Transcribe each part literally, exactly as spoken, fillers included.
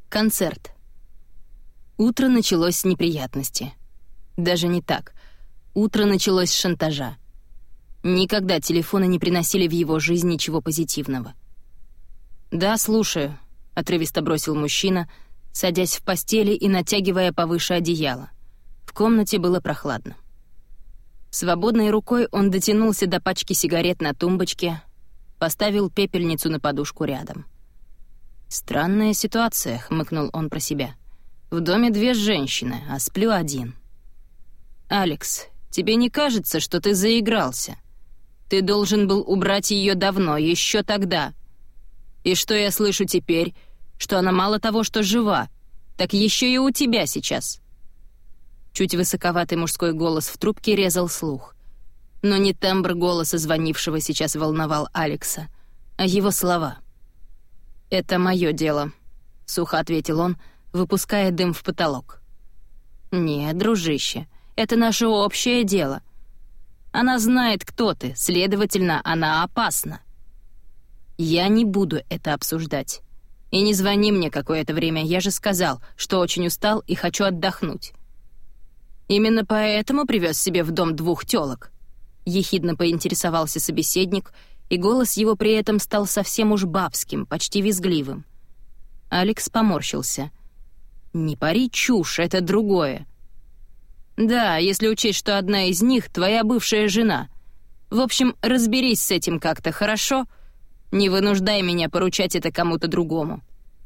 Концерт. Утро началось с неприятности. Даже не так. Утро началось с шантажа. Никогда телефоны не приносили в его жизнь ничего позитивного. «Да, слушаю», — отрывисто бросил мужчина, садясь в постели и натягивая повыше одеяло. В комнате было прохладно. Свободной рукой он дотянулся до пачки сигарет на тумбочке, поставил пепельницу на подушку рядом. «Странная ситуация», — хмыкнул он про себя. «В доме две женщины, а сплю один». «Алекс, тебе не кажется, что ты заигрался? Ты должен был убрать ее давно, еще тогда. И что я слышу теперь? Что она мало того, что жива, так еще и у тебя сейчас». Чуть высоковатый мужской голос в трубке резал слух. Но не тембр голоса звонившего сейчас волновал Алекса, а его слова. «Это мое дело», — сухо ответил он, выпуская дым в потолок. «Нет, дружище, это наше общее дело. Она знает, кто ты, следовательно, она опасна. Я не буду это обсуждать. И не звони мне какое-то время, я же сказал, что очень устал и хочу отдохнуть». «Именно поэтому привез себе в дом двух тёлок?» — ехидно поинтересовался собеседник, и голос его при этом стал совсем уж бабским, почти визгливым. Алекс поморщился. «Не пари чушь, это другое». «Да, если учесть, что одна из них — твоя бывшая жена. В общем, разберись с этим как-то, хорошо? Не вынуждай меня поручать это кому-то другому».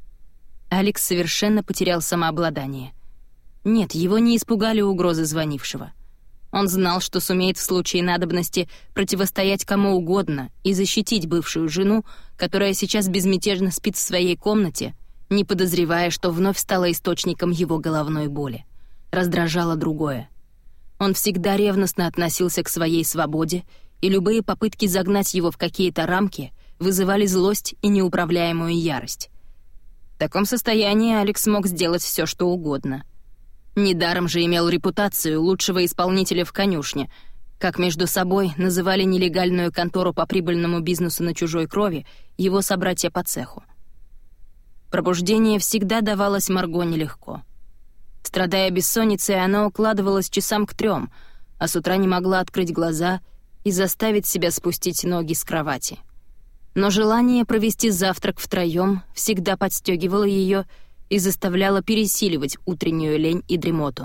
Алекс совершенно потерял самообладание. Нет, его не испугали угрозы звонившего. Он знал, что сумеет в случае надобности противостоять кому угодно и защитить бывшую жену, которая сейчас безмятежно спит в своей комнате, не подозревая, что вновь стала источником его головной боли. Раздражало другое. Он всегда ревностно относился к своей свободе, и любые попытки загнать его в какие-то рамки вызывали злость и неуправляемую ярость. В таком состоянии Алекс мог сделать все, что угодно. Недаром же имел репутацию лучшего исполнителя в конюшне, как между собой называли нелегальную контору по прибыльному бизнесу на чужой крови его собратья по цеху. Пробуждение всегда давалось Марго нелегко. Страдая бессонницей, она укладывалась часам к трем, а с утра не могла открыть глаза и заставить себя спустить ноги с кровати. Но желание провести завтрак втроем всегда подстегивало ее и заставляла пересиливать утреннюю лень и дремоту.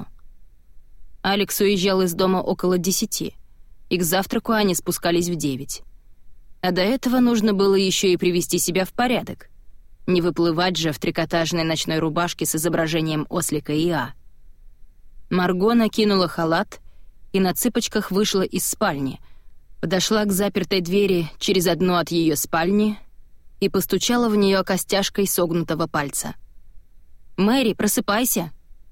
Алекс уезжал из дома около десяти, и к завтраку они спускались в девять. А до этого нужно было еще и привести себя в порядок. Не выплывать же в трикотажной ночной рубашке с изображением ослика Иа. Марго накинула халат и на цыпочках вышла из спальни, подошла к запертой двери через одну от ее спальни и постучала в нее костяшкой согнутого пальца. «Мэри, просыпайся!»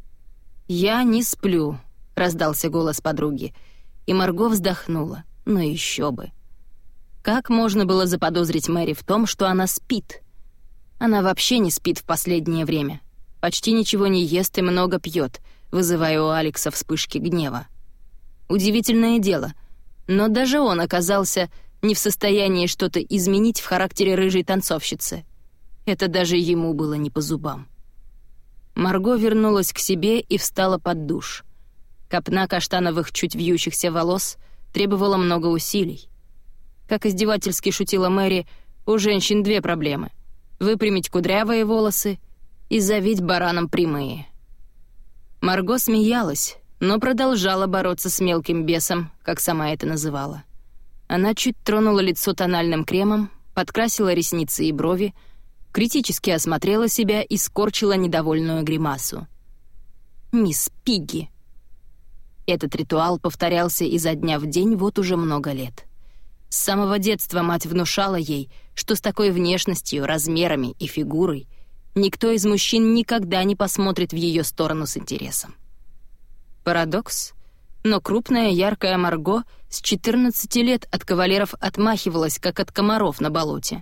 «Я не сплю», — раздался голос подруги, и Марго вздохнула. Ну еще бы. Как можно было заподозрить Мэри в том, что она спит? Она вообще не спит в последнее время. Почти ничего не ест и много пьет, вызывая у Алекса вспышки гнева. Удивительное дело, но даже он оказался не в состоянии что-то изменить в характере рыжей танцовщицы. Это даже ему было не по зубам. Марго вернулась к себе и встала под душ. Копна каштановых чуть вьющихся волос требовала много усилий. Как издевательски шутила Мэри, у женщин две проблемы — выпрямить кудрявые волосы и завить бараном прямые. Марго смеялась, но продолжала бороться с мелким бесом, как сама это называла. Она чуть тронула лицо тональным кремом, подкрасила ресницы и брови, критически осмотрела себя и скорчила недовольную гримасу. «Мисс Пигги». Этот ритуал повторялся изо дня в день вот уже много лет. С самого детства мать внушала ей, что с такой внешностью, размерами и фигурой никто из мужчин никогда не посмотрит в ее сторону с интересом. Парадокс, но крупная яркая Марго с четырнадцати лет от кавалеров отмахивалась, как от комаров на болоте.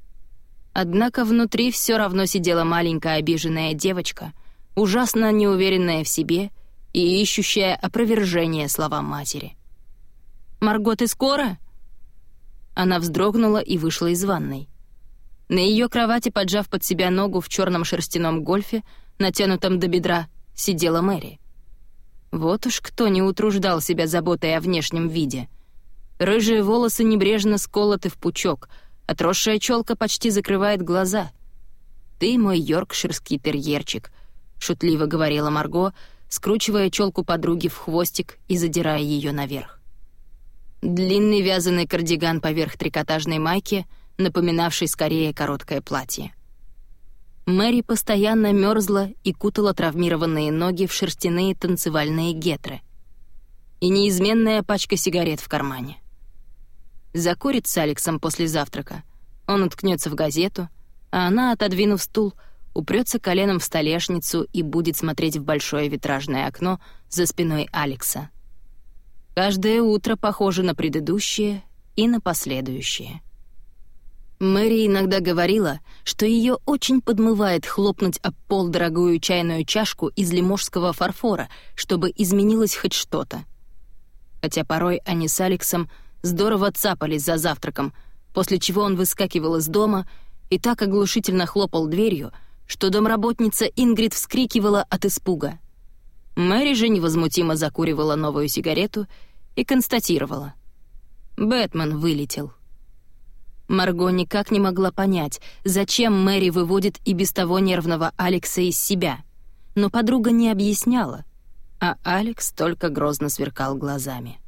Однако внутри все равно сидела маленькая обиженная девочка, ужасно неуверенная в себе и ищущая опровержение словам матери. «Марго, ты скоро?» Она вздрогнула и вышла из ванной. На ее кровати, поджав под себя ногу в черном шерстяном гольфе, натянутом до бедра, сидела Мэри. Вот уж кто не утруждал себя заботой о внешнем виде. Рыжие волосы небрежно сколоты в пучок, отросшая челка почти закрывает глаза. «Ты мой йоркширский терьерчик», — шутливо говорила Марго, скручивая челку подруги в хвостик и задирая ее наверх. Длинный вязаный кардиган поверх трикотажной майки, напоминавший скорее короткое платье. Мэри постоянно мерзла и кутала травмированные ноги в шерстяные танцевальные гетры. И неизменная пачка сигарет в кармане. Закурит с Алексом после завтрака, он уткнется в газету, а она, отодвинув стул, упрется коленом в столешницу и будет смотреть в большое витражное окно за спиной Алекса. Каждое утро похоже на предыдущее и на последующее. Мэри иногда говорила, что ее очень подмывает хлопнуть об пол дорогую чайную чашку из лиможского фарфора, чтобы изменилось хоть что-то. Хотя порой они с Алексом здорово цапались за завтраком, после чего он выскакивал из дома и так оглушительно хлопал дверью, что домработница Ингрид вскрикивала от испуга. Мэри же невозмутимо закуривала новую сигарету и констатировала: «Бэтмен вылетел». Марго никак не могла понять, зачем Мэри выводит и без того нервного Алекса из себя, но подруга не объясняла, а Алекс только грозно сверкал глазами.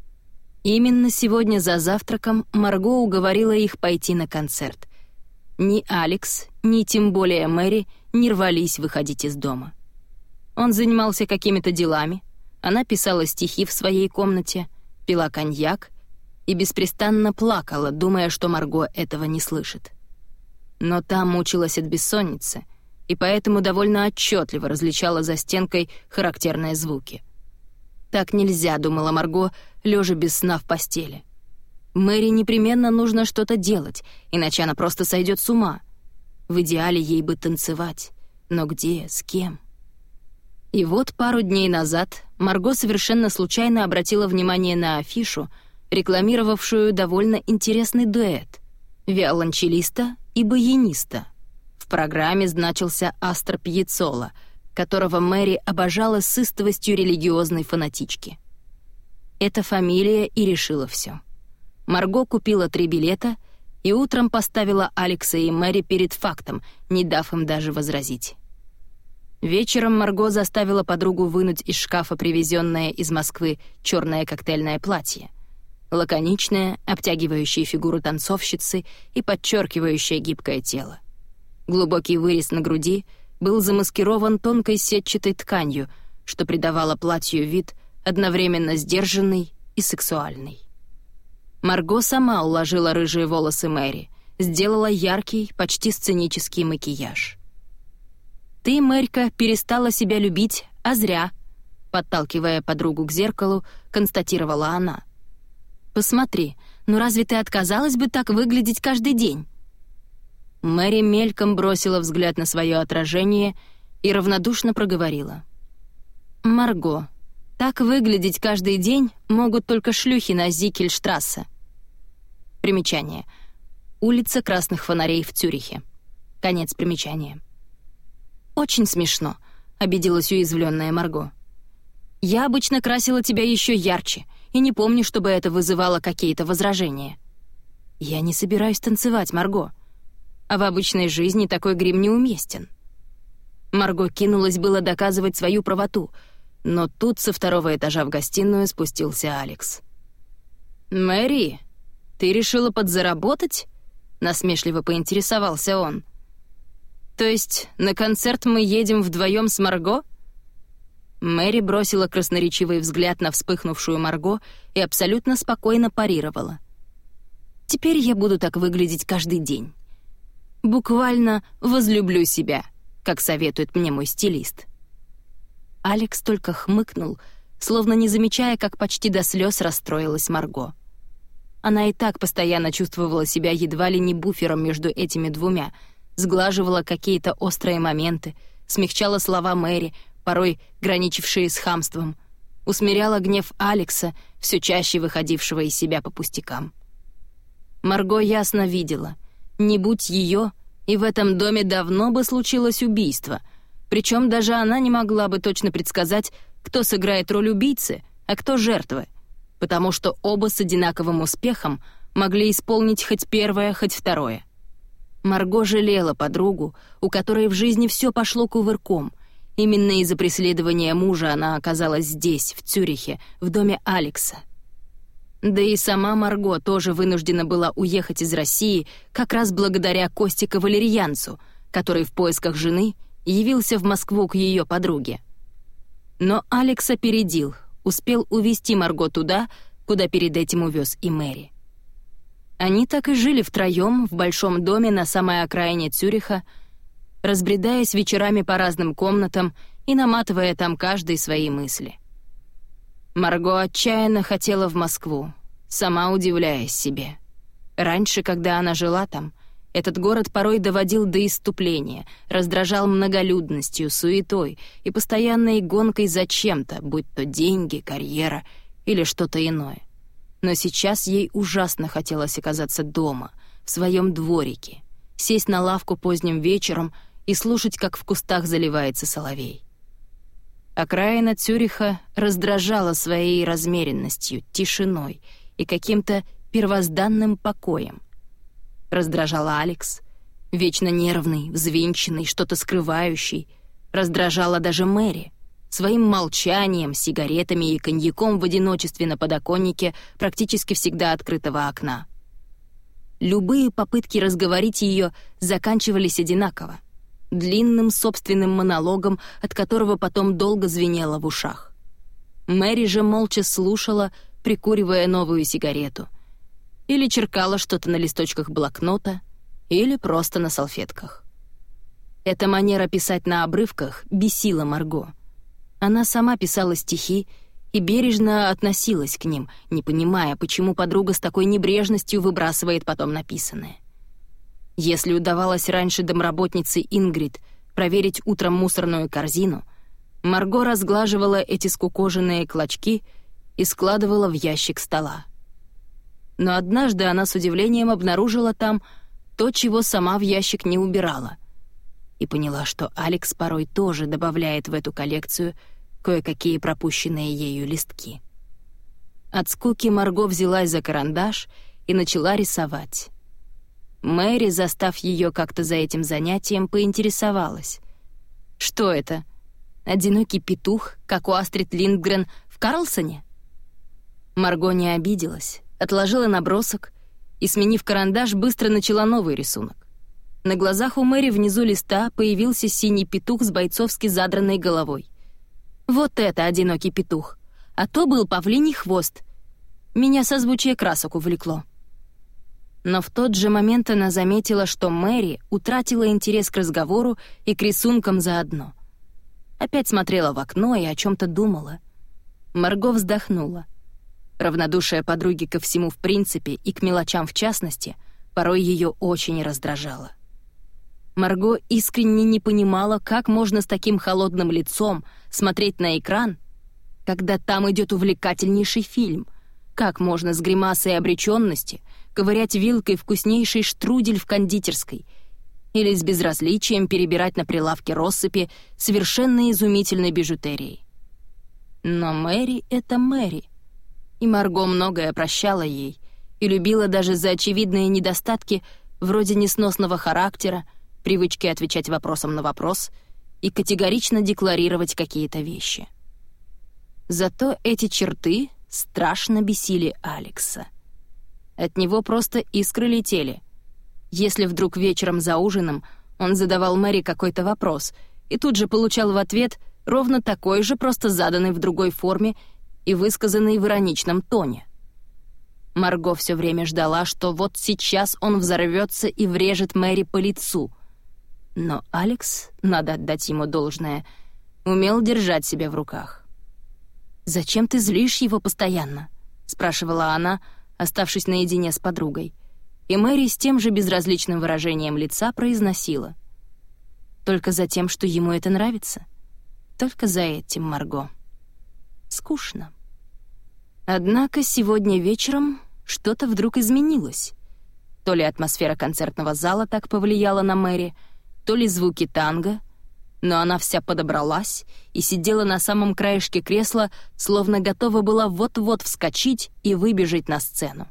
Именно сегодня за завтраком Марго уговорила их пойти на концерт. Ни Алекс, ни тем более Мэри не рвались выходить из дома. Он занимался какими-то делами, она писала стихи в своей комнате, пила коньяк и беспрестанно плакала, думая, что Марго этого не слышит. Но та мучилась от бессонницы, и поэтому довольно отчетливо различала за стенкой характерные звуки. «Так нельзя», — думала Марго, лежа без сна в постели. Мэри непременно нужно что-то делать, иначе она просто сойдет с ума. В идеале ей бы танцевать, но где, с кем? И вот пару дней назад Марго совершенно случайно обратила внимание на афишу, рекламировавшую довольно интересный дуэт — виолончелиста и баяниста. В программе значился Астор Пьяццола, которого Мэри обожала с истовостью религиозной фанатички. Эта фамилия и решила все. Марго купила три билета и утром поставила Алекса и Мэри перед фактом, не дав им даже возразить. Вечером Марго заставила подругу вынуть из шкафа привезенное из Москвы черное коктейльное платье. Лаконичное, обтягивающее фигуру танцовщицы и подчеркивающее гибкое тело. Глубокий вырез на груди был замаскирован тонкой сетчатой тканью, что придавало платью вид одновременно сдержанный и сексуальный. Марго сама уложила рыжие волосы Мэри, сделала яркий, почти сценический макияж. «Ты, Мэрька, перестала себя любить, а зря», — подталкивая подругу к зеркалу, констатировала она. «Посмотри, ну разве ты отказалась бы так выглядеть каждый день?» Мэри мельком бросила взгляд на свое отражение и равнодушно проговорила: «Марго, так выглядеть каждый день могут только шлюхи на Зикельштрассе». Примечание. Улица красных фонарей в Цюрихе. Конец примечания. «Очень смешно», — обиделась уязвленная Марго. «Я обычно красила тебя еще ярче, и не помню, чтобы это вызывало какие-то возражения». «Я не собираюсь танцевать, Марго. А в обычной жизни такой грим неуместен». Марго кинулась было доказывать свою правоту, но тут со второго этажа в гостиную спустился Алекс. «Мэри, ты решила подзаработать?» — насмешливо поинтересовался он. «То есть на концерт мы едем вдвоем с Марго?» Мэри бросила красноречивый взгляд на вспыхнувшую Марго и абсолютно спокойно парировала. «Теперь я буду так выглядеть каждый день. Буквально возлюблю себя, как советует мне мой стилист». Алекс только хмыкнул, словно не замечая, как почти до слез расстроилась Марго. Она и так постоянно чувствовала себя едва ли не буфером между этими двумя, сглаживала какие-то острые моменты, смягчала слова Мэри, порой граничившие с хамством, усмиряла гнев Алекса, все чаще выходившего из себя по пустякам. Марго ясно видела, Не будь ее, и в этом доме давно бы случилось убийство, причем даже она не могла бы точно предсказать, кто сыграет роль убийцы, а кто жертвы, потому что оба с одинаковым успехом могли исполнить хоть первое, хоть второе. Марго жалела подругу, у которой в жизни все пошло кувырком. Именно из-за преследования мужа она оказалась здесь, в Цюрихе, в доме Алекса. Да и сама Марго тоже вынуждена была уехать из России как раз благодаря Косте Кавалерьянцу, который в поисках жены явился в Москву к ее подруге. Но Алекс опередил, успел увезти Марго туда, куда перед этим увез и Мэри. Они так и жили втроем в большом доме на самой окраине Цюриха, разбредаясь вечерами по разным комнатам и наматывая там каждый свои мысли. Марго отчаянно хотела в Москву, сама удивляясь себе. Раньше, когда она жила там, этот город порой доводил до исступления, раздражал многолюдностью, суетой и постоянной гонкой за чем-то, будь то деньги, карьера или что-то иное. Но сейчас ей ужасно хотелось оказаться дома, в своем дворике, сесть на лавку поздним вечером и слушать, как в кустах заливается соловей. Окраина Цюриха раздражала своей размеренностью, тишиной и каким-то первозданным покоем. Раздражала Алекс, вечно нервный, взвинченный, что-то скрывающий. Раздражала даже Мэри, своим молчанием, сигаретами и коньяком в одиночестве на подоконнике практически всегда открытого окна. Любые попытки разговорить ее заканчивались одинаково, длинным собственным монологом, от которого потом долго звенело в ушах. Мэри же молча слушала, прикуривая новую сигарету, или черкала что-то на листочках блокнота, или просто на салфетках. Эта манера писать на обрывках бесила Марго. Она сама писала стихи и бережно относилась к ним, не понимая, почему подруга с такой небрежностью выбрасывает потом написанное. Если удавалось раньше домработнице Ингрид проверить утром мусорную корзину, Марго разглаживала эти скукоженные клочки и складывала в ящик стола. Но однажды она с удивлением обнаружила там то, чего сама в ящик не убирала, и поняла, что Алекс порой тоже добавляет в эту коллекцию кое-какие пропущенные ею листки. От скуки Марго взялась за карандаш и начала рисовать. Мэри, застав ее как-то за этим занятием, поинтересовалась. «Что это? Одинокий петух, как у Астрид Линдгрен в Карлсоне?» Марго не обиделась, отложила набросок и, сменив карандаш, быстро начала новый рисунок. На глазах у Мэри внизу листа появился синий петух с бойцовски задранной головой. «Вот это одинокий петух, а то был павлиний хвост. Меня созвучие красок увлекло». Но в тот же момент она заметила, что Мэри утратила интерес к разговору и к рисункам заодно. Опять смотрела в окно и о чем-то думала. Марго вздохнула. Равнодушие подруги ко всему в принципе и к мелочам в частности порой ее очень раздражало. Марго искренне не понимала, как можно с таким холодным лицом смотреть на экран, когда там идет увлекательнейший фильм, как можно с гримасой обреченности ковырять вилкой вкуснейший штрудель в кондитерской или с безразличием перебирать на прилавке россыпи совершенно изумительной бижутерии. Но Мэри — это Мэри, и Марго многое прощала ей и любила даже за очевидные недостатки вроде несносного характера, привычки отвечать вопросом на вопрос и категорично декларировать какие-то вещи. Зато эти черты страшно бесили Алекса. От него просто искры летели. Если вдруг вечером за ужином он задавал Мэри какой-то вопрос и тут же получал в ответ ровно такой же, просто заданный в другой форме и высказанный в ироничном тоне. Марго все время ждала, что вот сейчас он взорвется и врежет Мэри по лицу. Но Алекс, надо отдать ему должное, умел держать себя в руках. «Зачем ты злишь его постоянно?» — спрашивала она, оставшись наедине с подругой. И Мэри с тем же безразличным выражением лица произносила: «Только за тем, что ему это нравится. Только за этим, Марго. Скучно». Однако сегодня вечером что-то вдруг изменилось. То ли атмосфера концертного зала так повлияла на Мэри, то ли звуки танго, но она вся подобралась и сидела на самом краешке кресла, словно готова была вот-вот вскочить и выбежать на сцену.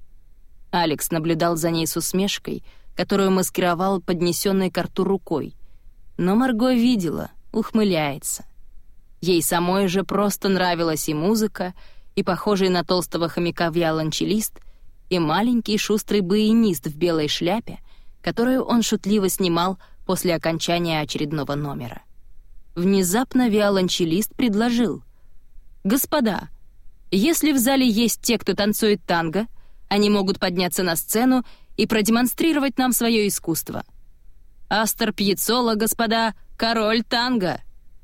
Алекс наблюдал за ней с усмешкой, которую маскировал поднесенной к рту рукой. Но Марго видела, ухмыляется. Ей самой же просто нравилась и музыка, и похожий на толстого хомяка виолончелист, и маленький шустрый баянист в белой шляпе, которую он шутливо снимал после окончания очередного номера. Внезапно виолончелист предложил: «Господа, если в зале есть те, кто танцует танго, они могут подняться на сцену и продемонстрировать нам свое искусство. Астор Пьяццола, господа, король танго!»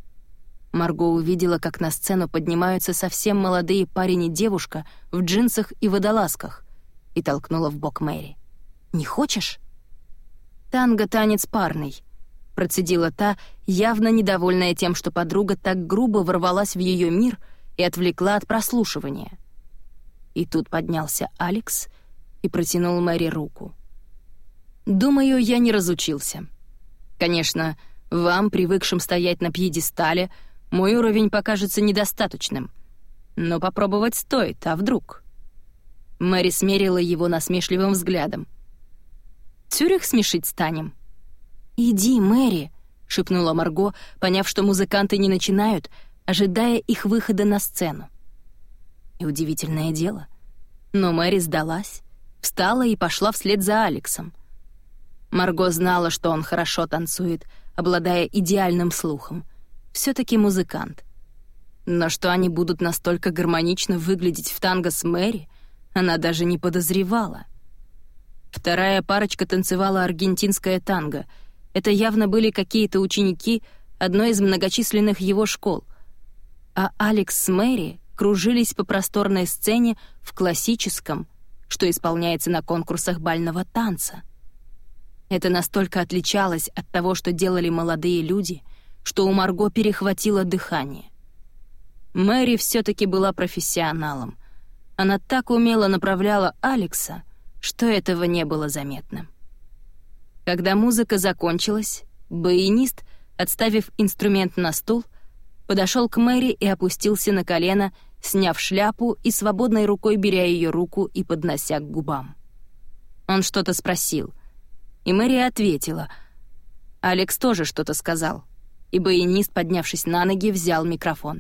Марго увидела, как на сцену поднимаются совсем молодые парень и девушка в джинсах и водолазках, и толкнула в бок Мэри. «Не хочешь?» «Танго — танец парный», — процедила та, явно недовольная тем, что подруга так грубо ворвалась в ее мир и отвлекла от прослушивания. И тут поднялся Алекс и протянул Мэри руку. «Думаю, я не разучился. Конечно, вам, привыкшим стоять на пьедестале, мой уровень покажется недостаточным. Но попробовать стоит, а вдруг?» Мэри смерила его насмешливым взглядом. «Цюрих смешить станем?» «Иди, Мэри», — шепнула Марго, поняв, что музыканты не начинают, ожидая их выхода на сцену. И удивительное дело, но Мэри сдалась, встала и пошла вслед за Алексом. Марго знала, что он хорошо танцует, обладая идеальным слухом. Все-таки музыкант. Но что они будут настолько гармонично выглядеть в танго с Мэри, она даже не подозревала. Вторая парочка танцевала аргентинское танго. Это явно были какие-то ученики одной из многочисленных его школ. А Алекс с Мэри кружились по просторной сцене в классическом, что исполняется на конкурсах бального танца. Это настолько отличалось от того, что делали молодые люди, что у Марго перехватило дыхание. Мэри все-таки была профессионалом. Она так умело направляла Алекса, что этого не было заметно. Когда музыка закончилась, баянист, отставив инструмент на стул, подошел к Мэри и опустился на колено, сняв шляпу и свободной рукой беря ее руку и поднося к губам. Он что-то спросил, и Мэри ответила. Алекс тоже что-то сказал, и баянист, поднявшись на ноги, взял микрофон.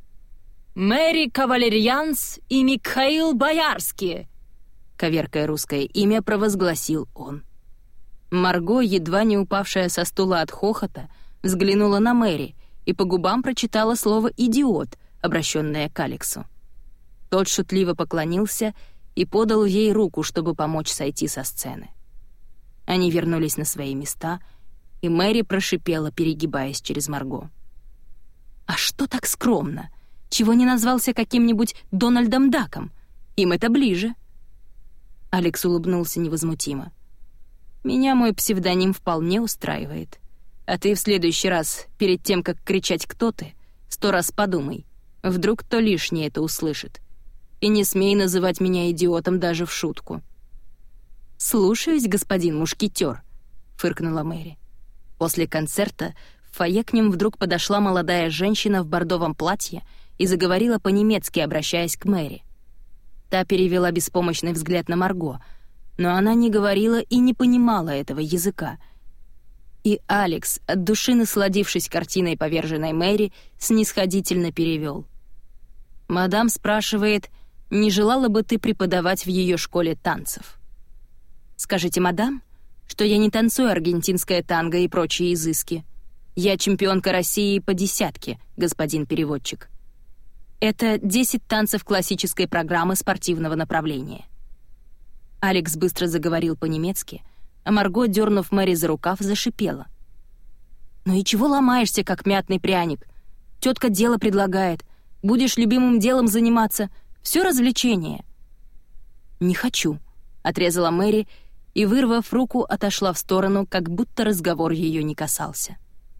«Мэри Кавалерьянс и Михаил Боярский!» Коверкая русское имя, провозгласил он. Марго, едва не упавшая со стула от хохота, взглянула на Мэри и по губам прочитала слово «идиот», обращенное к Алексу. Тот шутливо поклонился и подал ей руку, чтобы помочь сойти со сцены. Они вернулись на свои места, и Мэри прошипела, перегибаясь через Марго. «А что так скромно? Чего не назвался каким-нибудь Дональдом Даком? Им это ближе». Алекс улыбнулся невозмутимо. «Меня мой псевдоним вполне устраивает. А ты в следующий раз, перед тем, как кричать «кто ты», сто раз подумай. Вдруг кто лишнее это услышит. И не смей называть меня идиотом даже в шутку». «Слушаюсь, господин мушкетер», — фыркнула Мэри. После концерта в фойе к ним вдруг подошла молодая женщина в бордовом платье и заговорила по-немецки, обращаясь к Мэри. Та перевела беспомощный взгляд на Марго, но она не говорила и не понимала этого языка. И Алекс, от души насладившись картиной поверженной Мэри, снисходительно перевел. «Мадам спрашивает, не желала бы ты преподавать в ее школе танцев?» «Скажите, мадам, что я не танцую аргентинское танго и прочие изыски. Я чемпионка России по десятке, господин переводчик. Это десять танцев классической программы спортивного направления». Алекс быстро заговорил по-немецки, а Марго, дернув Мэри за рукав, зашипела. «Ну и чего ломаешься, как мятный пряник? Тетка дело предлагает. Будешь любимым делом заниматься. Все развлечение». «Не хочу», — отрезала Мэри и, вырвав руку, отошла в сторону, как будто разговор ее не касался.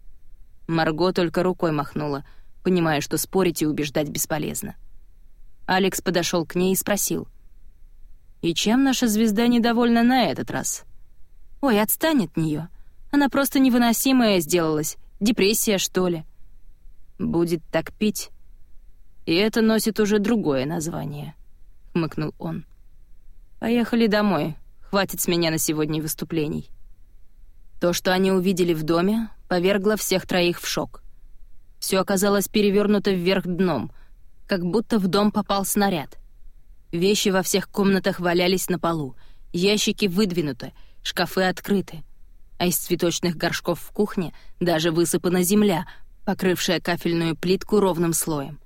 Марго только рукой махнула, понимая, что спорить и убеждать бесполезно. Алекс подошел к ней и спросил. И чем наша звезда недовольна на этот раз? Ой, отстань от нее. Она просто невыносимая сделалась. Депрессия, что ли? Будет так пить. И это носит уже другое название, — хмыкнул он. Поехали домой. Хватит с меня на сегодня выступлений. То, что они увидели в доме, повергло всех троих в шок. Все оказалось перевернуто вверх дном, как будто в дом попал снаряд. Вещи во всех комнатах валялись на полу, ящики выдвинуты, шкафы открыты, а из цветочных горшков в кухне даже высыпана земля, покрывшая кафельную плитку ровным слоем.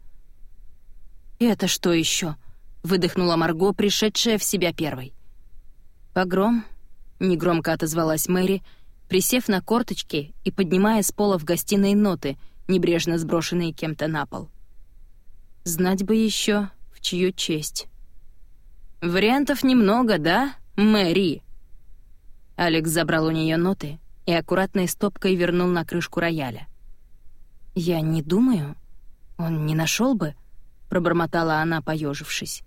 «Это что еще?» — выдохнула Марго, пришедшая в себя первой. «Погром», — негромко отозвалась Мэри, присев на корточки и поднимая с пола в гостиной ноты, небрежно сброшенные кем-то на пол. «Знать бы еще, в чью честь». «Вариантов немного, да, Мэри?» Алекс забрал у нее ноты и аккуратной стопкой вернул на крышку рояля. «Я не думаю. Он не нашел бы», — пробормотала она, поежившись.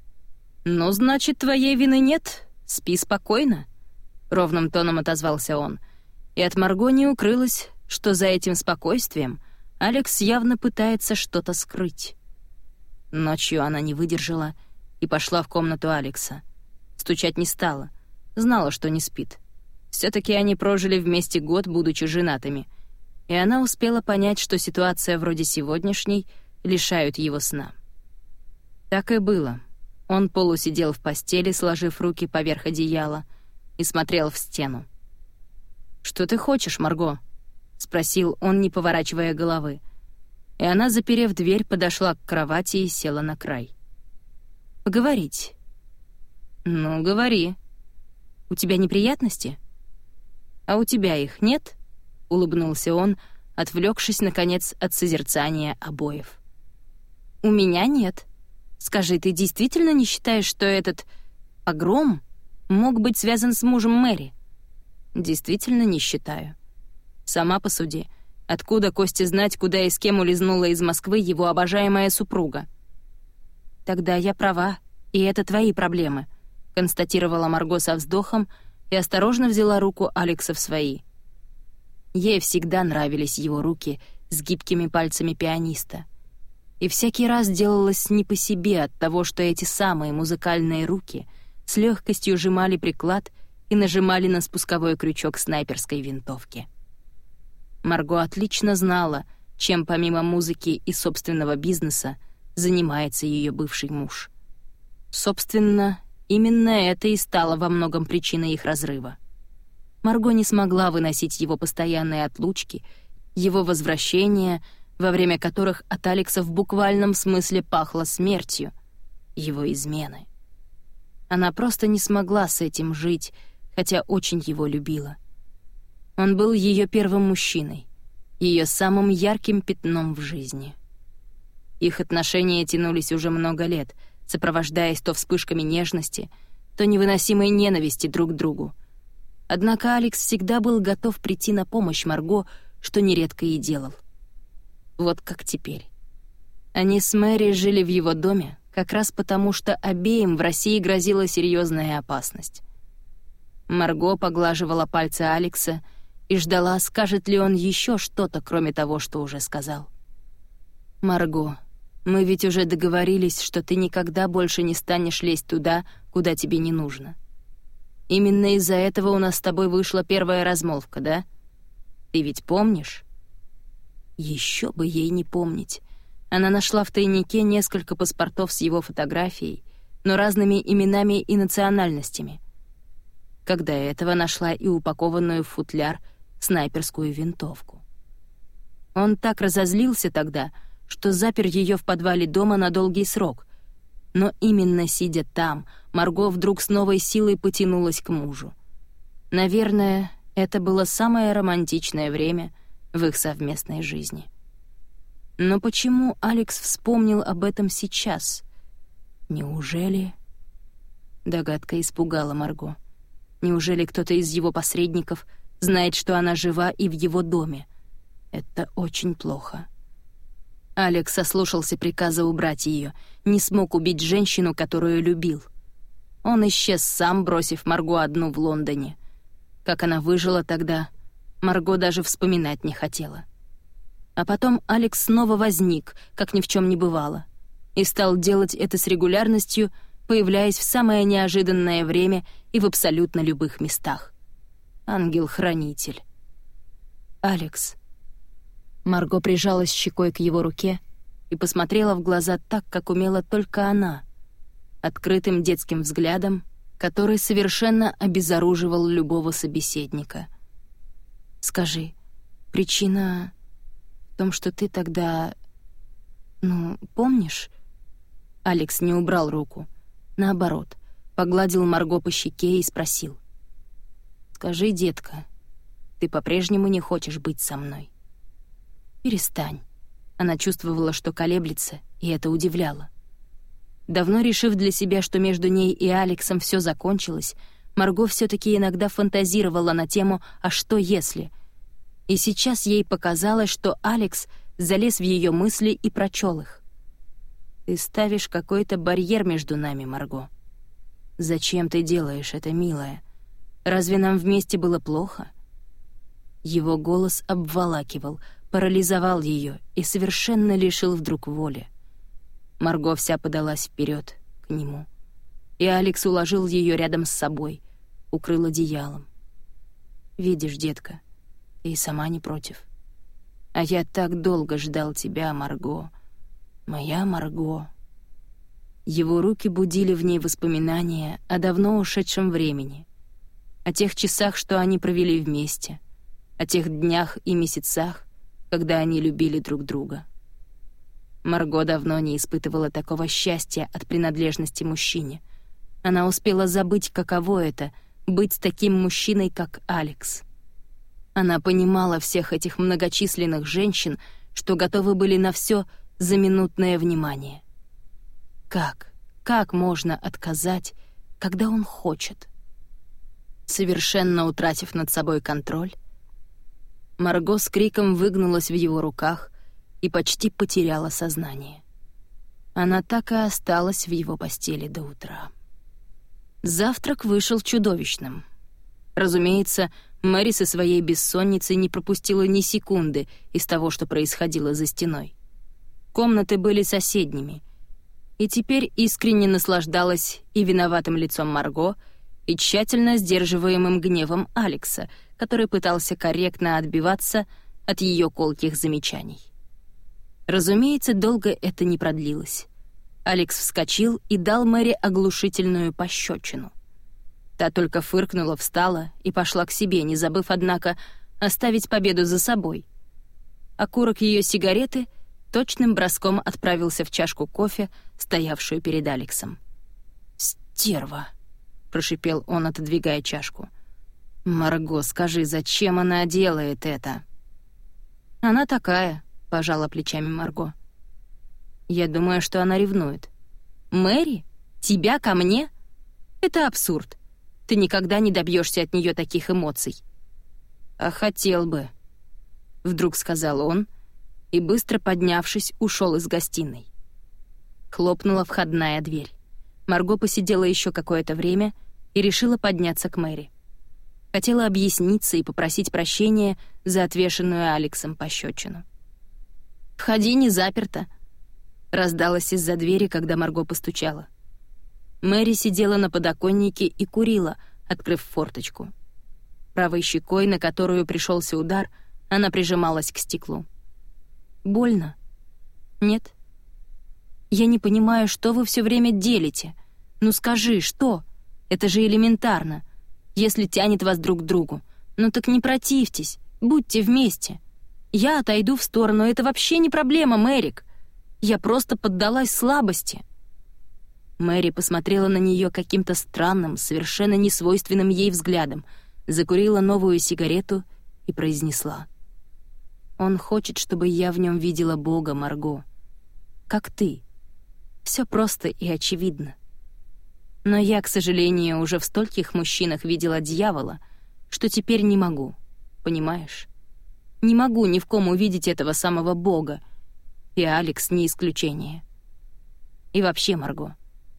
«Ну, значит, твоей вины нет. Спи спокойно», — ровным тоном отозвался он. И от Марго не укрылось, что за этим спокойствием Алекс явно пытается что-то скрыть. Ночью она не выдержала и пошла в комнату Алекса. Стучать не стала, знала, что не спит. Все-таки они прожили вместе год, будучи женатыми, и она успела понять, что ситуация вроде сегодняшней лишают его сна. Так и было. Он полусидел в постели, сложив руки поверх одеяла, и смотрел в стену. «Что ты хочешь, Марго?» — спросил он, не поворачивая головы. И она, заперев дверь, подошла к кровати и села на край. «Поговорить». «Ну, говори. У тебя неприятности?» «А у тебя их нет?» — улыбнулся он, отвлекшись, наконец, от созерцания обоев. «У меня нет. Скажи, ты действительно не считаешь, что этот погром мог быть связан с мужем Мэри?» «Действительно не считаю. Сама посуди. Откуда Косте знать, куда и с кем улизнула из Москвы его обожаемая супруга?» «Тогда я права, и это твои проблемы», — констатировала Марго со вздохом и осторожно взяла руку Алекса в свои. Ей всегда нравились его руки с гибкими пальцами пианиста. И всякий раз делалось не по себе от того, что эти самые музыкальные руки с легкостью сжимали приклад и нажимали на спусковой крючок снайперской винтовки. Марго отлично знала, чем помимо музыки и собственного бизнеса занимается ее бывший муж. Собственно, именно это и стало во многом причиной их разрыва. Марго не смогла выносить его постоянные отлучки, его возвращения, во время которых от Алекса в буквальном смысле пахло смертью, его измены. Она просто не смогла с этим жить, хотя очень его любила. Он был ее первым мужчиной, ее самым ярким пятном в жизни. Их отношения тянулись уже много лет, сопровождаясь то вспышками нежности, то невыносимой ненависти друг к другу. Однако Алекс всегда был готов прийти на помощь Марго, что нередко и делал. Вот как теперь. Они с Мэри жили в его доме как раз потому, что обеим в России грозила серьезная опасность. Марго поглаживала пальцы Алекса и ждала, скажет ли он еще что-то, кроме того, что уже сказал. «Марго, мы ведь уже договорились, что ты никогда больше не станешь лезть туда, куда тебе не нужно. Именно из-за этого у нас с тобой вышла первая размолвка, да? Ты ведь помнишь?» Еще бы ей не помнить. Она нашла в тайнике несколько паспортов с его фотографией, но разными именами и национальностями. Когда этого нашла и упакованную в футляр снайперскую винтовку. Он так разозлился тогда, что запер ее в подвале дома на долгий срок. Но именно сидя там, Марго вдруг с новой силой потянулась к мужу. Наверное, это было самое романтичное время в их совместной жизни. Но почему Алекс вспомнил об этом сейчас? Неужели... Догадка испугала Марго. Неужели кто-то из его посредников знает, что она жива и в его доме? Это очень плохо. Алекс ослушался приказа убрать ее, не смог убить женщину, которую любил. Он исчез сам, бросив Марго одну в Лондоне. Как она выжила тогда, Марго даже вспоминать не хотела. А потом Алекс снова возник, как ни в чем не бывало, и стал делать это с регулярностью, появляясь в самое неожиданное время и в абсолютно любых местах. Ангел-хранитель. «Алекс». Марго прижалась щекой к его руке и посмотрела в глаза так, как умела только она, открытым детским взглядом, который совершенно обезоруживал любого собеседника. «Скажи, причина в том, что ты тогда... ну, помнишь?» Алекс не убрал руку. Наоборот, погладил Марго по щеке и спросил. «Скажи, детка, ты по-прежнему не хочешь быть со мной?» «Перестань». Она чувствовала, что колеблется, и это удивляло. Давно решив для себя, что между ней и Алексом все закончилось, Марго все-таки иногда фантазировала на тему «а что если?». И сейчас ей показалось, что Алекс залез в ее мысли и прочел их. «Ты ставишь какой-то барьер между нами, Марго. Зачем ты делаешь это, милая? Разве нам вместе было плохо?» Его голос обволакивал, парализовал ее и совершенно лишил вдруг воли. Марго вся подалась вперед к нему, и Алекс уложил ее рядом с собой, укрыл одеялом. «Видишь, детка, ты и сама не против. А я так долго ждал тебя, Марго. Моя Марго». Его руки будили в ней воспоминания о давно ушедшем времени, о тех часах, что они провели вместе, о тех днях и месяцах, когда они любили друг друга. Марго давно не испытывала такого счастья от принадлежности мужчине. Она успела забыть, каково это — быть с таким мужчиной, как Алекс. Она понимала всех этих многочисленных женщин, что готовы были на все за минутное внимание. Как, как можно отказать, когда он хочет? Совершенно утратив над собой контроль, Марго с криком выгнулась в его руках и почти потеряла сознание. Она так и осталась в его постели до утра. Завтрак вышел чудовищным. Разумеется, Мэри со своей бессонницей не пропустила ни секунды из того, что происходило за стеной. Комнаты были соседними, и теперь искренне наслаждалась и виноватым лицом Марго, и тщательно сдерживаемым гневом Алекса, который пытался корректно отбиваться от ее колких замечаний. Разумеется, долго это не продлилось. Алекс вскочил и дал Мэри оглушительную пощечину. Та только фыркнула, встала и пошла к себе, не забыв, однако, оставить победу за собой. Окурок ее сигареты точным броском отправился в чашку кофе, стоявшую перед Алексом. «Стерва!» — прошипел он, отодвигая чашку. «Марго, скажи, зачем она делает это?» «Она такая», — пожала плечами Марго. «Я думаю, что она ревнует». «Мэри? Тебя ко мне? Это абсурд. Ты никогда не добьешься от нее таких эмоций». «А хотел бы», — вдруг сказал он, и, быстро поднявшись, ушел из гостиной. Хлопнула входная дверь. Марго посидела еще какое-то время и решила подняться к Мэри. Хотела объясниться и попросить прощения за отвешенную Алексом пощечину. «Входи, не заперто», — раздалось из-за двери, когда Марго постучала. Мэри сидела на подоконнике и курила, открыв форточку. Правой щекой, на которую пришелся удар, она прижималась к стеклу. «Больно?» «Нет?» «Я не понимаю, что вы все время делите. Ну скажи, что? Это же элементарно. Если тянет вас друг к другу, ну так не противьтесь, будьте вместе. Я отойду в сторону, это вообще не проблема, Мэрик. Я просто поддалась слабости». Мэри посмотрела на нее каким-то странным, совершенно несвойственным ей взглядом, закурила новую сигарету и произнесла: «Он хочет, чтобы я в нем видела Бога, Марго. Как ты. Все просто и очевидно. Но я, к сожалению, уже в стольких мужчинах видела дьявола, что теперь не могу, понимаешь? Не могу ни в ком увидеть этого самого Бога, и Алекс не исключение. И вообще, Марго,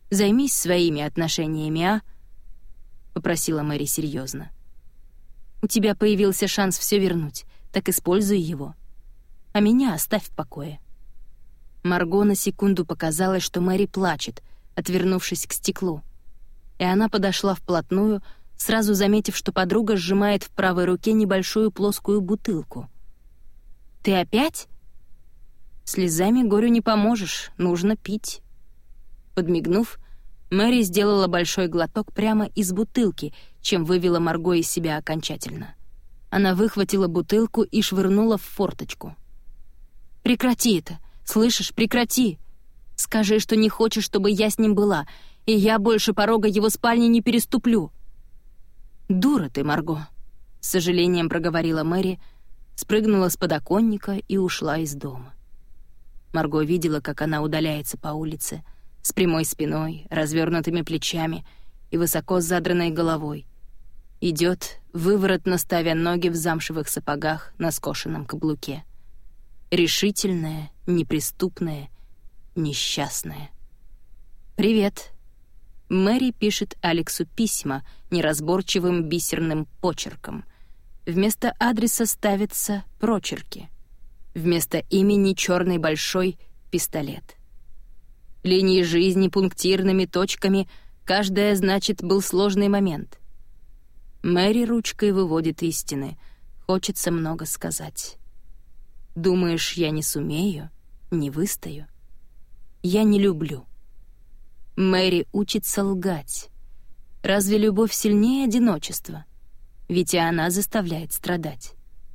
Займись своими отношениями, а?» — попросила Мэри серьезно. «У тебя появился шанс все вернуть, так используй его. А меня оставь в покое». Марго на секунду показалось, что Мэри плачет, отвернувшись к стеклу. И она подошла вплотную, сразу заметив, что подруга сжимает в правой руке небольшую плоскую бутылку. «Ты опять?» «Слезами горю не поможешь, нужно пить». Подмигнув, Мэри сделала большой глоток прямо из бутылки, чем вывела Марго из себя окончательно. Она выхватила бутылку и швырнула в форточку. «Прекрати это! Слышишь, прекрати! Скажи, что не хочешь, чтобы я с ним была, и я больше порога его спальни не переступлю». «Дура ты, Марго!» — с сожалением проговорила Мэри, спрыгнула с подоконника и ушла из дома. Марго видела, как она удаляется по улице, с прямой спиной, развернутыми плечами и высоко задранной головой. Идет, выворотно ставя ноги в замшевых сапогах на скошенном каблуке. Решительная, неприступная, несчастная. «Привет». Мэри пишет Алексу письма неразборчивым бисерным почерком. Вместо адреса ставятся прочерки. Вместо имени черный большой пистолет. Линии жизни пунктирными точками, каждая, значит, был сложный момент. Мэри ручкой выводит истины, хочется много сказать. Думаешь, я не сумею, не выстою? Я не люблю. Мэри учится лгать. Разве любовь сильнее одиночества? Ведь и она заставляет страдать.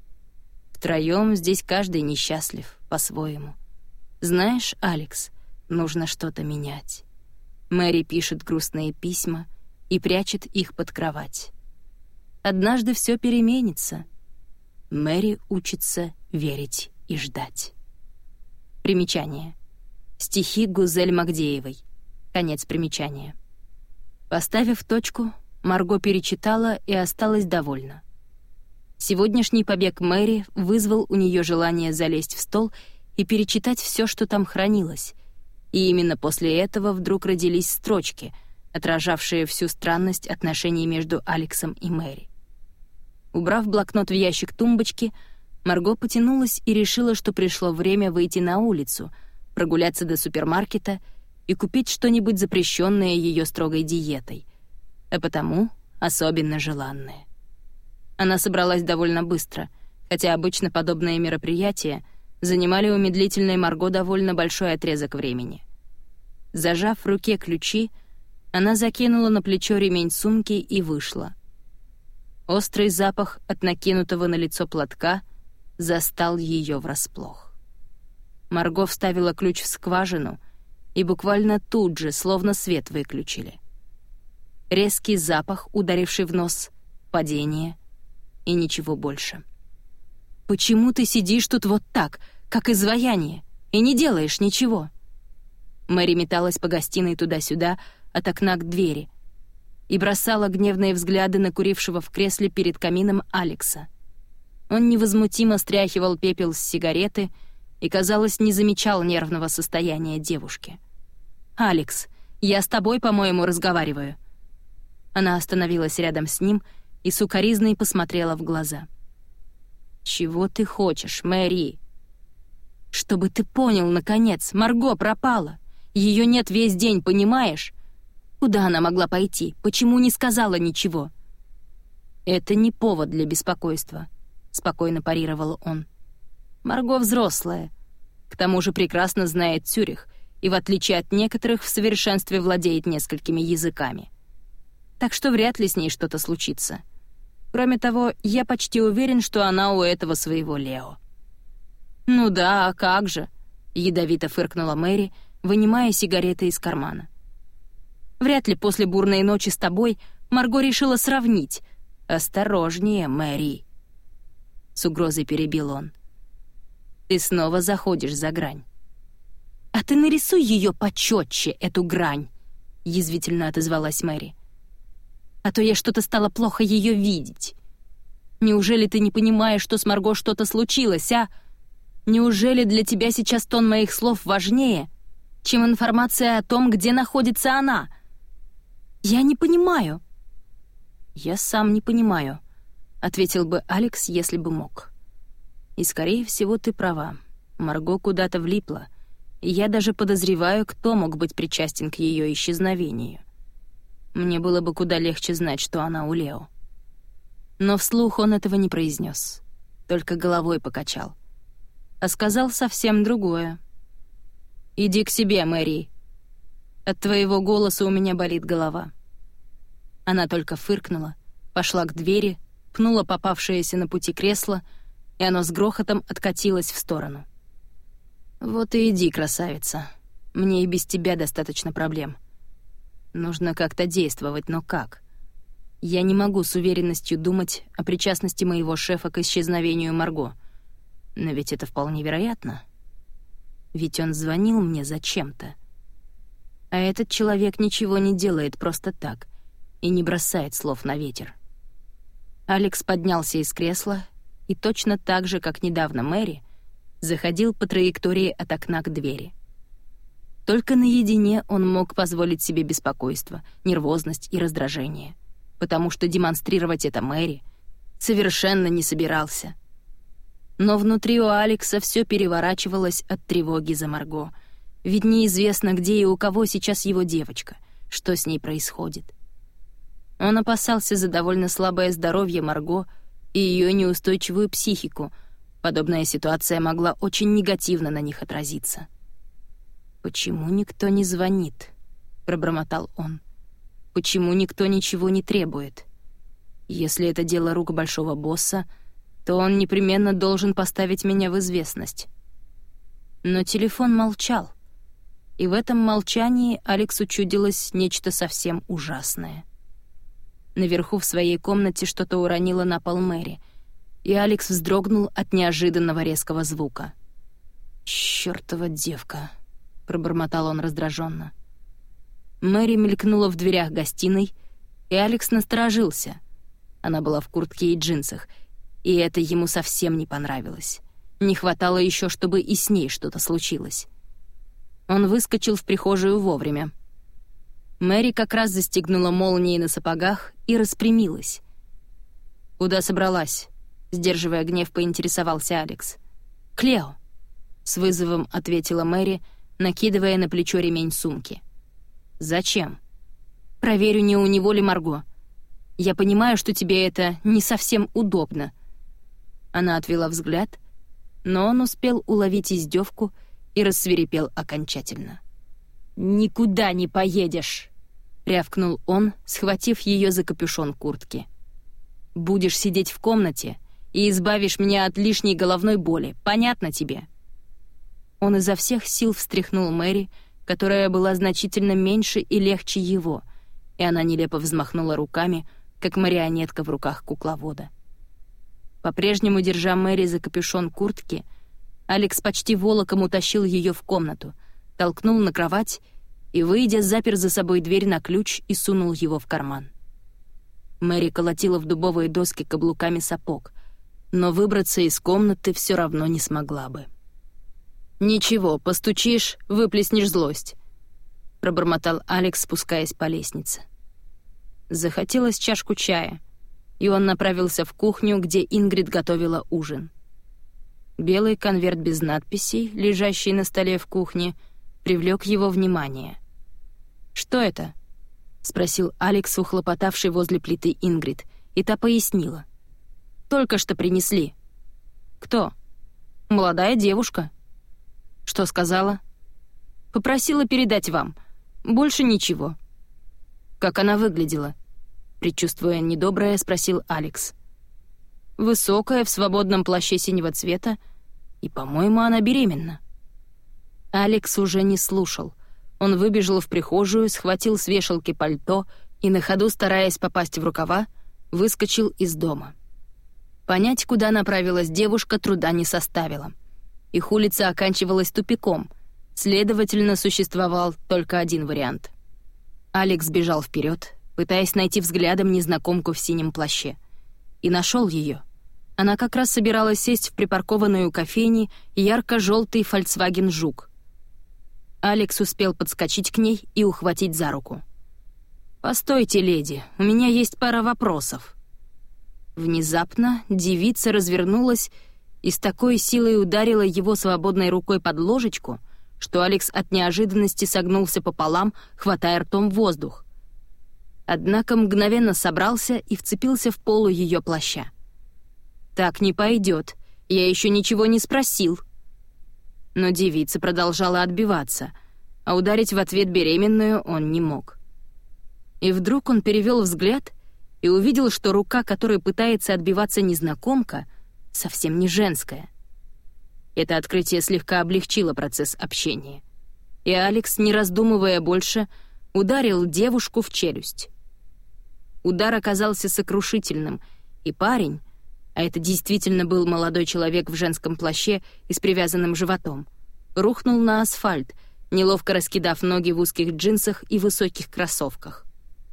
Втроём здесь каждый несчастлив по-своему. Знаешь, Алекс, нужно что-то менять. Мэри пишет грустные письма и прячет их под кровать. Однажды все переменится. Мэри учится верить и ждать. Примечание. Стихи Гузель Магдеевой. Конец примечания. Поставив точку, Марго перечитала и осталась довольна. Сегодняшний побег Мэри вызвал у нее желание залезть в стол и перечитать все, что там хранилось, и именно после этого вдруг родились строчки, отражавшие всю странность отношений между Алексом и Мэри. Убрав блокнот в ящик тумбочки, Марго потянулась и решила, что пришло время выйти на улицу, прогуляться до супермаркета и купить что-нибудь запрещенное ее строгой диетой, а потому особенно желанное. Она собралась довольно быстро, хотя обычно подобные мероприятия занимали у медлительной Марго довольно большой отрезок времени. Зажав в руке ключи, она закинула на плечо ремень сумки и вышла. Острый запах от накинутого на лицо платка застал ее врасплох. Марго вставила ключ в скважину, и буквально тут же, словно свет выключили. Резкий запах, ударивший в нос, падение и ничего больше. «Почему ты сидишь тут вот так, как изваяние, и не делаешь ничего?» Мэри металась по гостиной туда-сюда, от окна к двери, и бросала гневные взгляды на курившего в кресле перед камином Алекса. Он невозмутимо стряхивал пепел с сигареты и, казалось, не замечал нервного состояния девушки. «Алекс, я с тобой, по-моему, разговариваю». Она остановилась рядом с ним и сукоризной посмотрела в глаза. «Чего ты хочешь, Мэри?» «Чтобы ты понял, наконец, Марго пропала. Ее нет весь день, понимаешь? Куда она могла пойти? Почему не сказала ничего?» «Это не повод для беспокойства», — спокойно парировал он. «Марго взрослая. К тому же прекрасно знает Цюрих и, в отличие от некоторых, в совершенстве владеет несколькими языками. Так что вряд ли с ней что-то случится. Кроме того, я почти уверен, что она у этого своего Лео». «Ну да, а как же?» — ядовито фыркнула Мэри, вынимая сигареты из кармана. «Вряд ли после бурной ночи с тобой Марго решила сравнить. Осторожнее, Мэри!» С угрозой перебил он. «Ты снова заходишь за грань». «А ты нарисуй ее почетче, эту грань!» — язвительно отозвалась Мэри. «А то я что-то стала плохо ее видеть. Неужели ты не понимаешь, что с Марго что-то случилось, а? Неужели для тебя сейчас тон моих слов важнее? чем информация о том, где находится она. Я не понимаю». «Я сам не понимаю», — ответил бы Алекс, если бы мог. «И, скорее всего, ты права. Марго куда-то влипла, и я даже подозреваю, кто мог быть причастен к ее исчезновению. Мне было бы куда легче знать, что она у Лео». Но вслух он этого не произнес, только головой покачал. А сказал совсем другое. «Иди к себе, Мэри. От твоего голоса у меня болит голова». Она только фыркнула, пошла к двери, пнула попавшееся на пути кресло, и оно с грохотом откатилось в сторону. «Вот и иди, красавица. Мне и без тебя достаточно проблем. Нужно как-то действовать, но как? Я не могу с уверенностью думать о причастности моего шефа к исчезновению Марго. Но ведь это вполне вероятно. Ведь он звонил мне зачем-то. А этот человек ничего не делает просто так и не бросает слов на ветер». Алекс поднялся из кресла и точно так же, как недавно Мэри, заходил по траектории от окна к двери. Только наедине он мог позволить себе беспокойство, нервозность и раздражение, потому что демонстрировать это Мэри совершенно не собирался. Но внутри у Алекса все переворачивалось от тревоги за Марго, ведь неизвестно, где и у кого сейчас его девочка, что с ней происходит. Он опасался за довольно слабое здоровье Марго и ее неустойчивую психику. Подобная ситуация могла очень негативно на них отразиться. «Почему никто не звонит?» — пробормотал он. «Почему никто ничего не требует? Если это дело рук большого босса, то он непременно должен поставить меня в известность». Но телефон молчал, и в этом молчании Алексу чудилось нечто совсем ужасное. Наверху в своей комнате что-то уронило на пол Мэри, и Алекс вздрогнул от неожиданного резкого звука. «Чёртова девка», — пробормотал он раздраженно. Мэри мелькнула в дверях гостиной, и Алекс насторожился. Она была в куртке и джинсах, и это ему совсем не понравилось. Не хватало еще, чтобы и с ней что-то случилось. Он выскочил в прихожую вовремя. Мэри как раз застегнула молнии на сапогах и распрямилась. «Куда собралась?» — сдерживая гнев, поинтересовался Алекс. «К Лео», — с вызовом ответила Мэри, накидывая на плечо ремень сумки. «Зачем?» «Проверю, не у него ли Марго. Я понимаю, что тебе это не совсем удобно». Она отвела взгляд, но он успел уловить издевку и рассвирепел окончательно. «Никуда не поедешь!» — рявкнул он, схватив ее за капюшон куртки. «Будешь сидеть в комнате и избавишь меня от лишней головной боли. Понятно тебе?» Он изо всех сил встряхнул Мэри, которая была значительно меньше и легче его, и она нелепо взмахнула руками, как марионетка в руках кукловода. По-прежнему, держа Мэри за капюшон куртки, Алекс почти волоком утащил ее в комнату, толкнул на кровать и, выйдя, запер за собой дверь на ключ и сунул его в карман. Мэри колотила в дубовые доски каблуками сапог, но выбраться из комнаты все равно не смогла бы. «Ничего, постучишь, выплеснешь злость», — пробормотал Алекс, спускаясь по лестнице. Захотелось чашку чая, и он направился в кухню, где Ингрид готовила ужин. Белый конверт без надписей, лежащий на столе в кухне, привлек его внимание. «Что это?» — спросил Алекс, ухлопотавший возле плиты Ингрид, и та пояснила. «Только что принесли». «Кто?» «Молодая девушка». «Что сказала?» «Попросила передать вам. Больше ничего». «Как она выглядела?» Предчувствуя недоброе, спросил Алекс. «Высокая, в свободном плаще синего цвета, и, по-моему, она беременна». Алекс уже не слушал. Он выбежал в прихожую, схватил с вешалки пальто и, на ходу, стараясь попасть в рукава, выскочил из дома. Понять, куда направилась девушка, труда не составило. Их улица оканчивалась тупиком, следовательно, существовал только один вариант. Алекс бежал вперед, пытаясь найти взглядом незнакомку в синем плаще. И нашел ее. Она как раз собиралась сесть в припаркованную у кофейни ярко-желтый Volkswagen «Жук». Алекс успел подскочить к ней и ухватить за руку. «Постойте, леди, у меня есть пара вопросов». Внезапно девица развернулась и с такой силой ударила его свободной рукой под ложечку, что Алекс от неожиданности согнулся пополам, хватая ртом воздух. Однако мгновенно собрался и вцепился в полу ее плаща. «Так не пойдет, я еще ничего не спросил». Но девица продолжала отбиваться, а ударить в ответ беременную он не мог. И вдруг он перевел взгляд и увидел, что рука, которой пытается отбиваться незнакомка, совсем не женская. Это открытие слегка облегчило процесс общения. И Алекс, не раздумывая больше, ударил девушку в челюсть. Удар оказался сокрушительным, и парень, а это действительно был молодой человек в женском плаще и с привязанным животом, рухнул на асфальт, неловко раскидав ноги в узких джинсах и высоких кроссовках.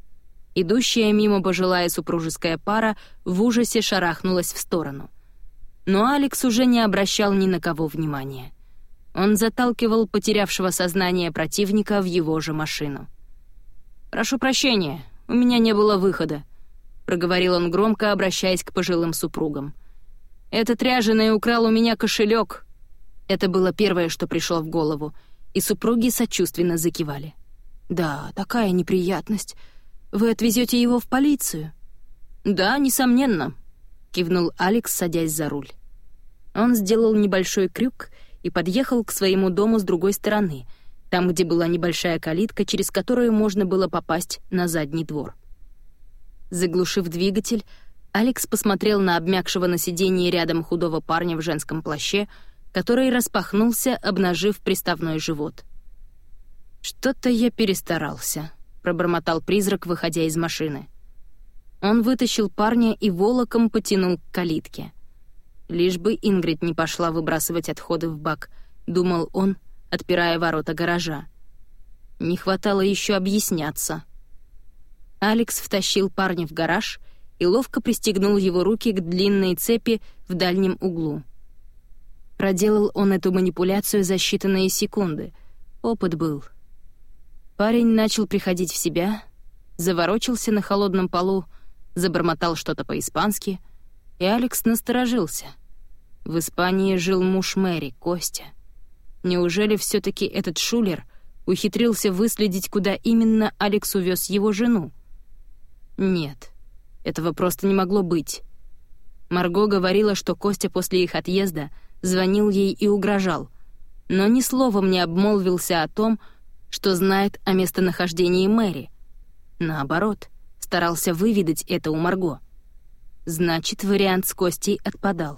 Идущая мимо пожилая супружеская пара в ужасе шарахнулась в сторону. Но Алекс уже не обращал ни на кого внимания. Он заталкивал потерявшего сознание противника в его же машину. «Прошу прощения, у меня не было выхода», — проговорил он громко, обращаясь к пожилым супругам. «Этот ряженый украл у меня кошелек». Это было первое, что пришло в голову, и супруги сочувственно закивали. «Да, такая неприятность. Вы отвезете его в полицию?» «Да, несомненно», — кивнул Алекс, садясь за руль. Он сделал небольшой крюк и подъехал к своему дому с другой стороны, там, где была небольшая калитка, через которую можно было попасть на задний двор. Заглушив двигатель, Алекс посмотрел на обмякшего на сиденье рядом худого парня в женском плаще, который распахнулся, обнажив приставной живот. «Что-то я перестарался», — пробормотал призрак, выходя из машины. Он вытащил парня и волоком потянул к калитке. «Лишь бы Ингрид не пошла выбрасывать отходы в бак», — думал он, отпирая ворота гаража. Не хватало еще объясняться. Алекс втащил парня в гараж и ловко пристегнул его руки к длинной цепи в дальнем углу. Проделал он эту манипуляцию за считанные секунды. Опыт был. Парень начал приходить в себя, заворочился на холодном полу, забормотал что-то по-испански, и Алекс насторожился. В Испании жил муж Мэри, Костя. Неужели все-таки этот шулер ухитрился выследить, куда именно Алекс увез его жену? Нет, этого просто не могло быть. Марго говорила, что Костя после их отъезда звонил ей и угрожал, но ни словом не обмолвился о том, что знает о местонахождении Мэри. Наоборот, старался выведать это у Марго. Значит, вариант с Костей отпадал.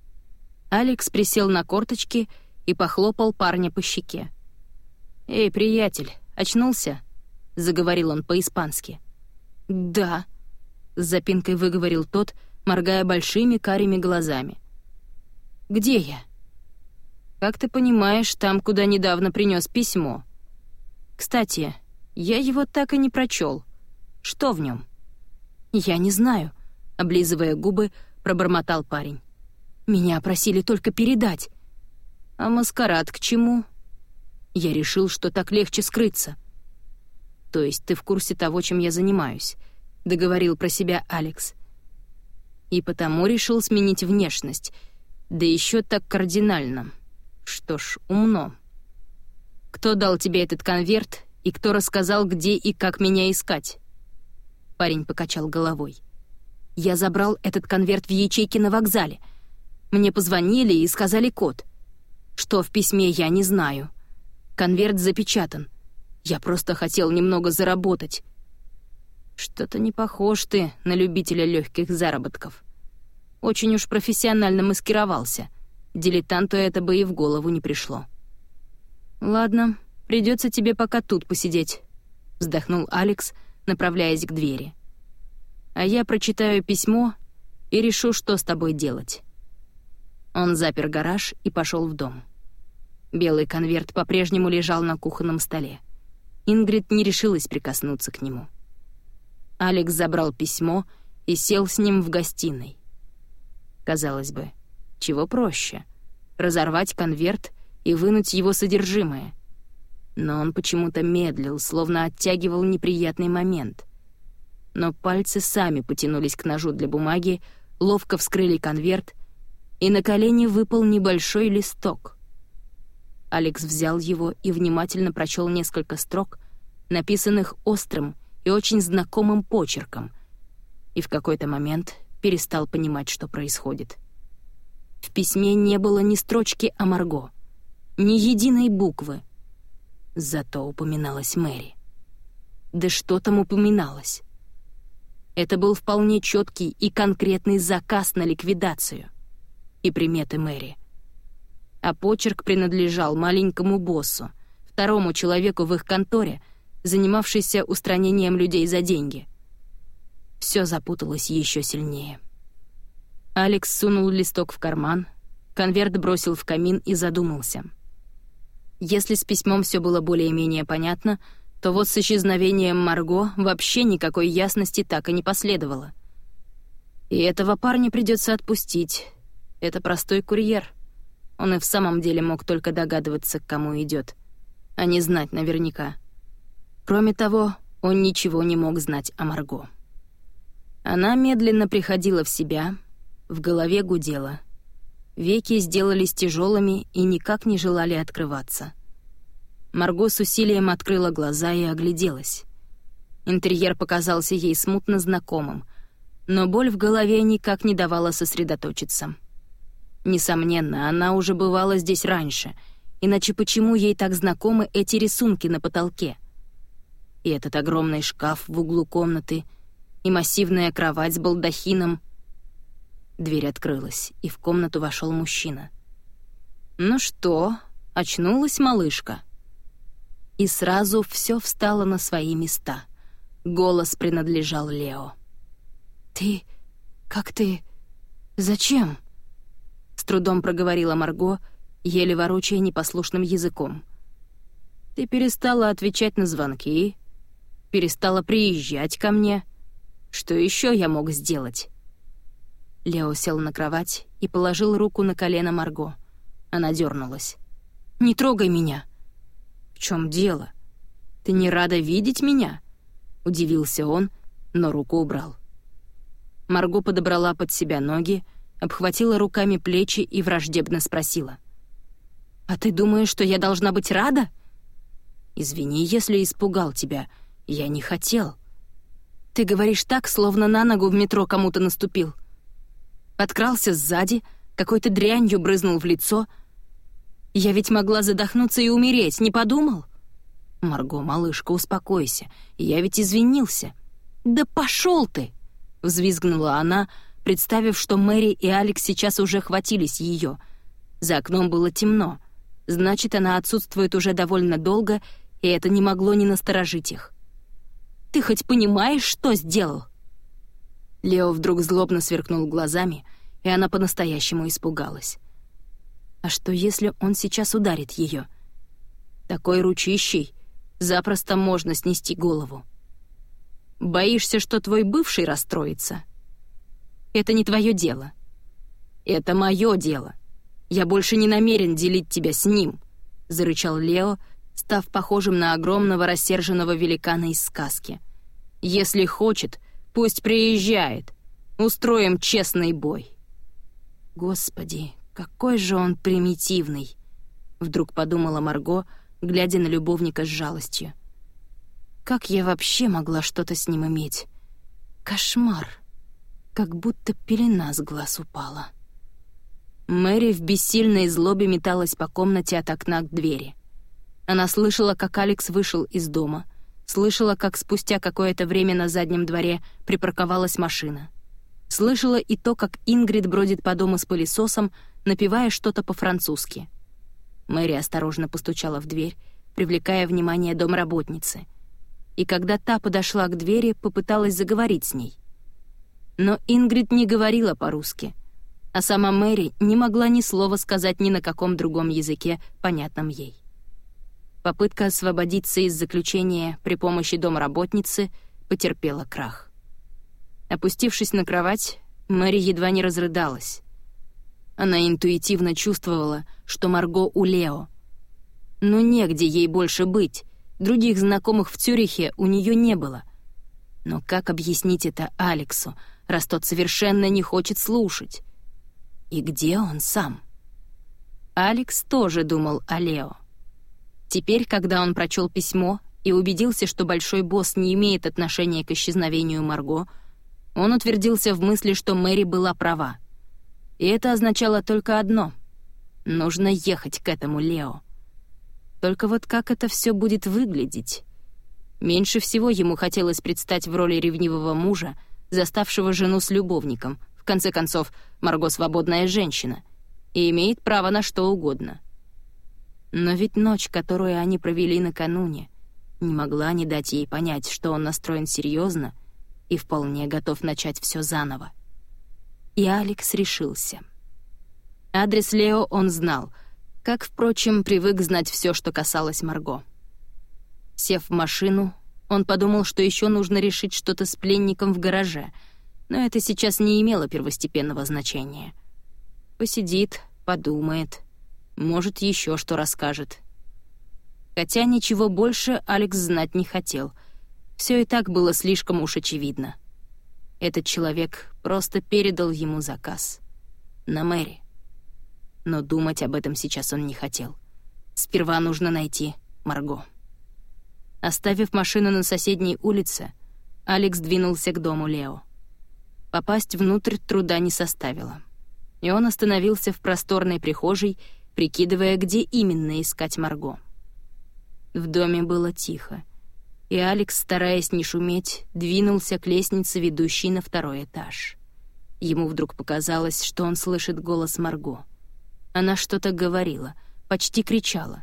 Алекс присел на корточки и похлопал парня по щеке. «Эй, приятель, очнулся?» — заговорил он по-испански. «Да», — с запинкой выговорил тот, моргая большими карими глазами. «Где я?» «Как ты понимаешь, там, куда недавно принес письмо. Кстати, я его так и не прочел. Что в нем?» «Я не знаю», — облизывая губы, пробормотал парень. «Меня просили только передать». «А маскарад к чему?» «Я решил, что так легче скрыться». «То есть ты в курсе того, чем я занимаюсь?» — договорил про себя Алекс. «И потому решил сменить внешность, да еще так кардинально. Что ж, умно. Кто дал тебе этот конверт и кто рассказал, где и как меня искать?» Парень покачал головой. «Я забрал этот конверт в ячейке на вокзале. Мне позвонили и сказали код. Что в письме, я не знаю. Конверт запечатан. Я просто хотел немного заработать». «Что-то не похож ты на любителя легких заработков. Очень уж профессионально маскировался. Дилетанту это бы и в голову не пришло». «Ладно, придется тебе пока тут посидеть», — вздохнул Алекс, направляясь к двери. «А я прочитаю письмо и решу, что с тобой делать». Он запер гараж и пошел в дом. Белый конверт по-прежнему лежал на кухонном столе. Ингрид не решилась прикоснуться к нему. Алекс забрал письмо и сел с ним в гостиной. Казалось бы, чего проще — разорвать конверт и вынуть его содержимое. но он почему-то медлил, словно оттягивал неприятный момент. Но пальцы сами потянулись к ножу для бумаги, ловко вскрыли конверт, и на колени выпал небольшой листок. Алекс взял его и внимательно прочел несколько строк, написанных острым и очень знакомым почерком, и в какой-то момент перестал понимать, что происходит. В письме не было ни строчки о Марго, ни единой буквы. Зато упоминалась Мэри. Да что там упоминалось? Это был вполне четкий и конкретный заказ на ликвидацию и приметы Мэри. А почерк принадлежал маленькому боссу, второму человеку в их конторе, занимавшийся устранением людей за деньги. Все запуталось еще сильнее. Алекс сунул листок в карман, конверт бросил в камин и задумался. Если с письмом все было более-менее понятно, то вот с исчезновением Марго вообще никакой ясности так и не последовало. И этого парня придется отпустить. Это простой курьер. Он и в самом деле мог только догадываться, к кому идет, а не знать наверняка. Кроме того, он ничего не мог знать о Марго. Она медленно приходила в себя, в голове гудела. Веки сделались тяжелыми и никак не желали открываться. Марго с усилием открыла глаза и огляделась. Интерьер показался ей смутно знакомым, но боль в голове никак не давала сосредоточиться. Несомненно, она уже бывала здесь раньше, иначе почему ей так знакомы эти рисунки на потолке? И этот огромный шкаф в углу комнаты, и массивная кровать с балдахином. Дверь открылась, и в комнату вошел мужчина. «Ну что, очнулась малышка?» И сразу все встало на свои места. Голос принадлежал Лео. «Ты... как ты... зачем?» С трудом проговорила Марго, еле ворочая непослушным языком. «Ты перестала отвечать на звонки, перестала приезжать ко мне. Что еще я мог сделать?» Лео сел на кровать и положил руку на колено Марго. Она дернулась. «Не трогай меня!» «В чем дело? Ты не рада видеть меня?» Удивился он, но руку убрал. Марго подобрала под себя ноги, обхватила руками плечи и враждебно спросила. «А ты думаешь, что я должна быть рада?» «Извини, если испугал тебя. Я не хотел». «Ты говоришь так, словно на ногу в метро кому-то наступил. Подкрался сзади, какой-то дрянью брызнул в лицо. Я ведь могла задохнуться и умереть, не подумал?» «Марго, малышка, успокойся. Я ведь извинился». «Да пошел ты!» — взвизгнула она, представив, что Мэри и Алекс сейчас уже хватились ее. За окном было темно. Значит, она отсутствует уже довольно долго, и это не могло не насторожить их. «Ты хоть понимаешь, что сделал?» Лео вдруг злобно сверкнул глазами, и она по-настоящему испугалась. А что, если он сейчас ударит ее? Такой ручищей запросто можно снести голову. «Боишься, что твой бывший расстроится?» «Это не твое дело». «Это мое дело. Я больше не намерен делить тебя с ним», — зарычал Лео, став похожим на огромного рассерженного великана из сказки. «Если хочет, пусть приезжает. Устроим честный бой». «Господи, какой же он примитивный», — вдруг подумала Марго, глядя на любовника с жалостью. «Как я вообще могла что-то с ним иметь? Кошмар. Как будто пелена с глаз упала». Мэри в бессильной злобе металась по комнате от окна к двери. Она слышала, как Алекс вышел из дома, слышала, как спустя какое-то время на заднем дворе припарковалась машина. Слышала и то, как Ингрид бродит по дому с пылесосом, напевая что-то по-французски. Мэри осторожно постучала в дверь, привлекая внимание домработницы. И когда та подошла к двери, попыталась заговорить с ней. Но Ингрид не говорила по-русски, а сама Мэри не могла ни слова сказать ни на каком другом языке, понятном ей. Попытка освободиться из заключения при помощи домработницы потерпела крах. Опустившись на кровать, Мэри едва не разрыдалась. Она интуитивно чувствовала, что Марго у Лео. Но негде ей больше быть. Других знакомых в Цюрихе у нее не было. Но как объяснить это Алексу, раз тот совершенно не хочет слушать? И где он сам? Алекс тоже думал о Лео. Теперь, когда он прочел письмо и убедился, что большой босс не имеет отношения к исчезновению Марго, он утвердился в мысли, что Мэри была права. И это означало только одно — нужно ехать к этому Лео. Только вот как это все будет выглядеть? Меньше всего ему хотелось предстать в роли ревнивого мужа, заставшего жену с любовником. В конце концов, Марго свободная женщина и имеет право на что угодно. Но ведь ночь, которую они провели накануне, не могла не дать ей понять, что он настроен серьезно и вполне готов начать все заново. И Алекс решился. Адрес Лео он знал, как, впрочем, привык знать все, что касалось Марго. Сев в машину, он подумал, что еще нужно решить что-то с пленником в гараже, но это сейчас не имело первостепенного значения. Посидит, подумает, может, еще что расскажет. Хотя ничего больше Алекс знать не хотел. Все и так было слишком уж очевидно. Этот человек просто передал ему заказ. На Мэри. Но думать об этом сейчас он не хотел. Сперва нужно найти Марго. Оставив машину на соседней улице, Алекс двинулся к дому Лео. Попасть внутрь труда не составило. И он остановился в просторной прихожей, прикидывая, где именно искать Марго. В доме было тихо, и Алекс, стараясь не шуметь, двинулся к лестнице, ведущей на второй этаж. Ему вдруг показалось, что он слышит голос Марго. Она что-то говорила, почти кричала.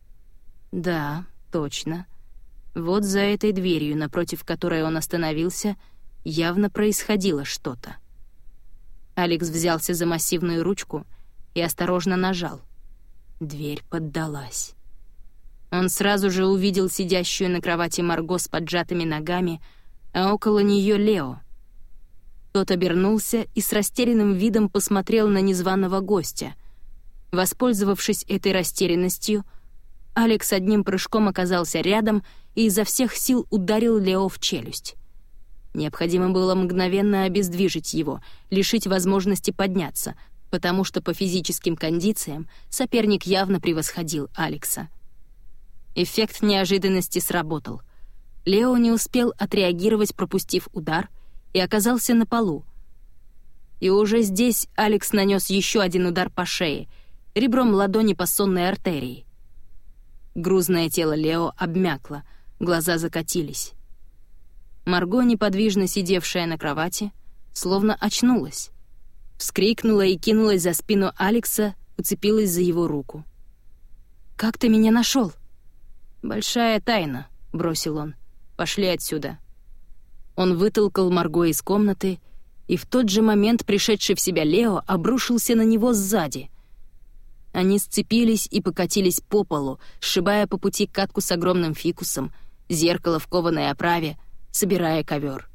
Да, точно. Вот за этой дверью, напротив которой он остановился, явно происходило что-то. Алекс взялся за массивную ручку и осторожно нажал. Дверь поддалась. Он сразу же увидел сидящую на кровати Марго с поджатыми ногами, а около нее Лео. Тот обернулся и с растерянным видом посмотрел на незваного гостя. Воспользовавшись этой растерянностью, Алекс одним прыжком оказался рядом и изо всех сил ударил Лео в челюсть. Необходимо было мгновенно обездвижить его, лишить возможности подняться, потому что по физическим кондициям соперник явно превосходил Алекса. Эффект неожиданности сработал. Лео не успел отреагировать, пропустив удар, и оказался на полу. И уже здесь Алекс нанес еще один удар по шее, ребром ладони по сонной артерии. Грузное тело Лео обмякло, глаза закатились. Марго, неподвижно сидевшая на кровати, словно очнулась. Вскрикнула и кинулась за спину Алекса, уцепилась за его руку. «Как ты меня нашел?» «Большая тайна», — бросил он. «Пошли отсюда». Он вытолкал Марго из комнаты, и в тот же момент пришедший в себя Лео обрушился на него сзади. Они сцепились и покатились по полу, сшибая по пути катку с огромным фикусом, зеркало в кованой оправе, собирая ковер.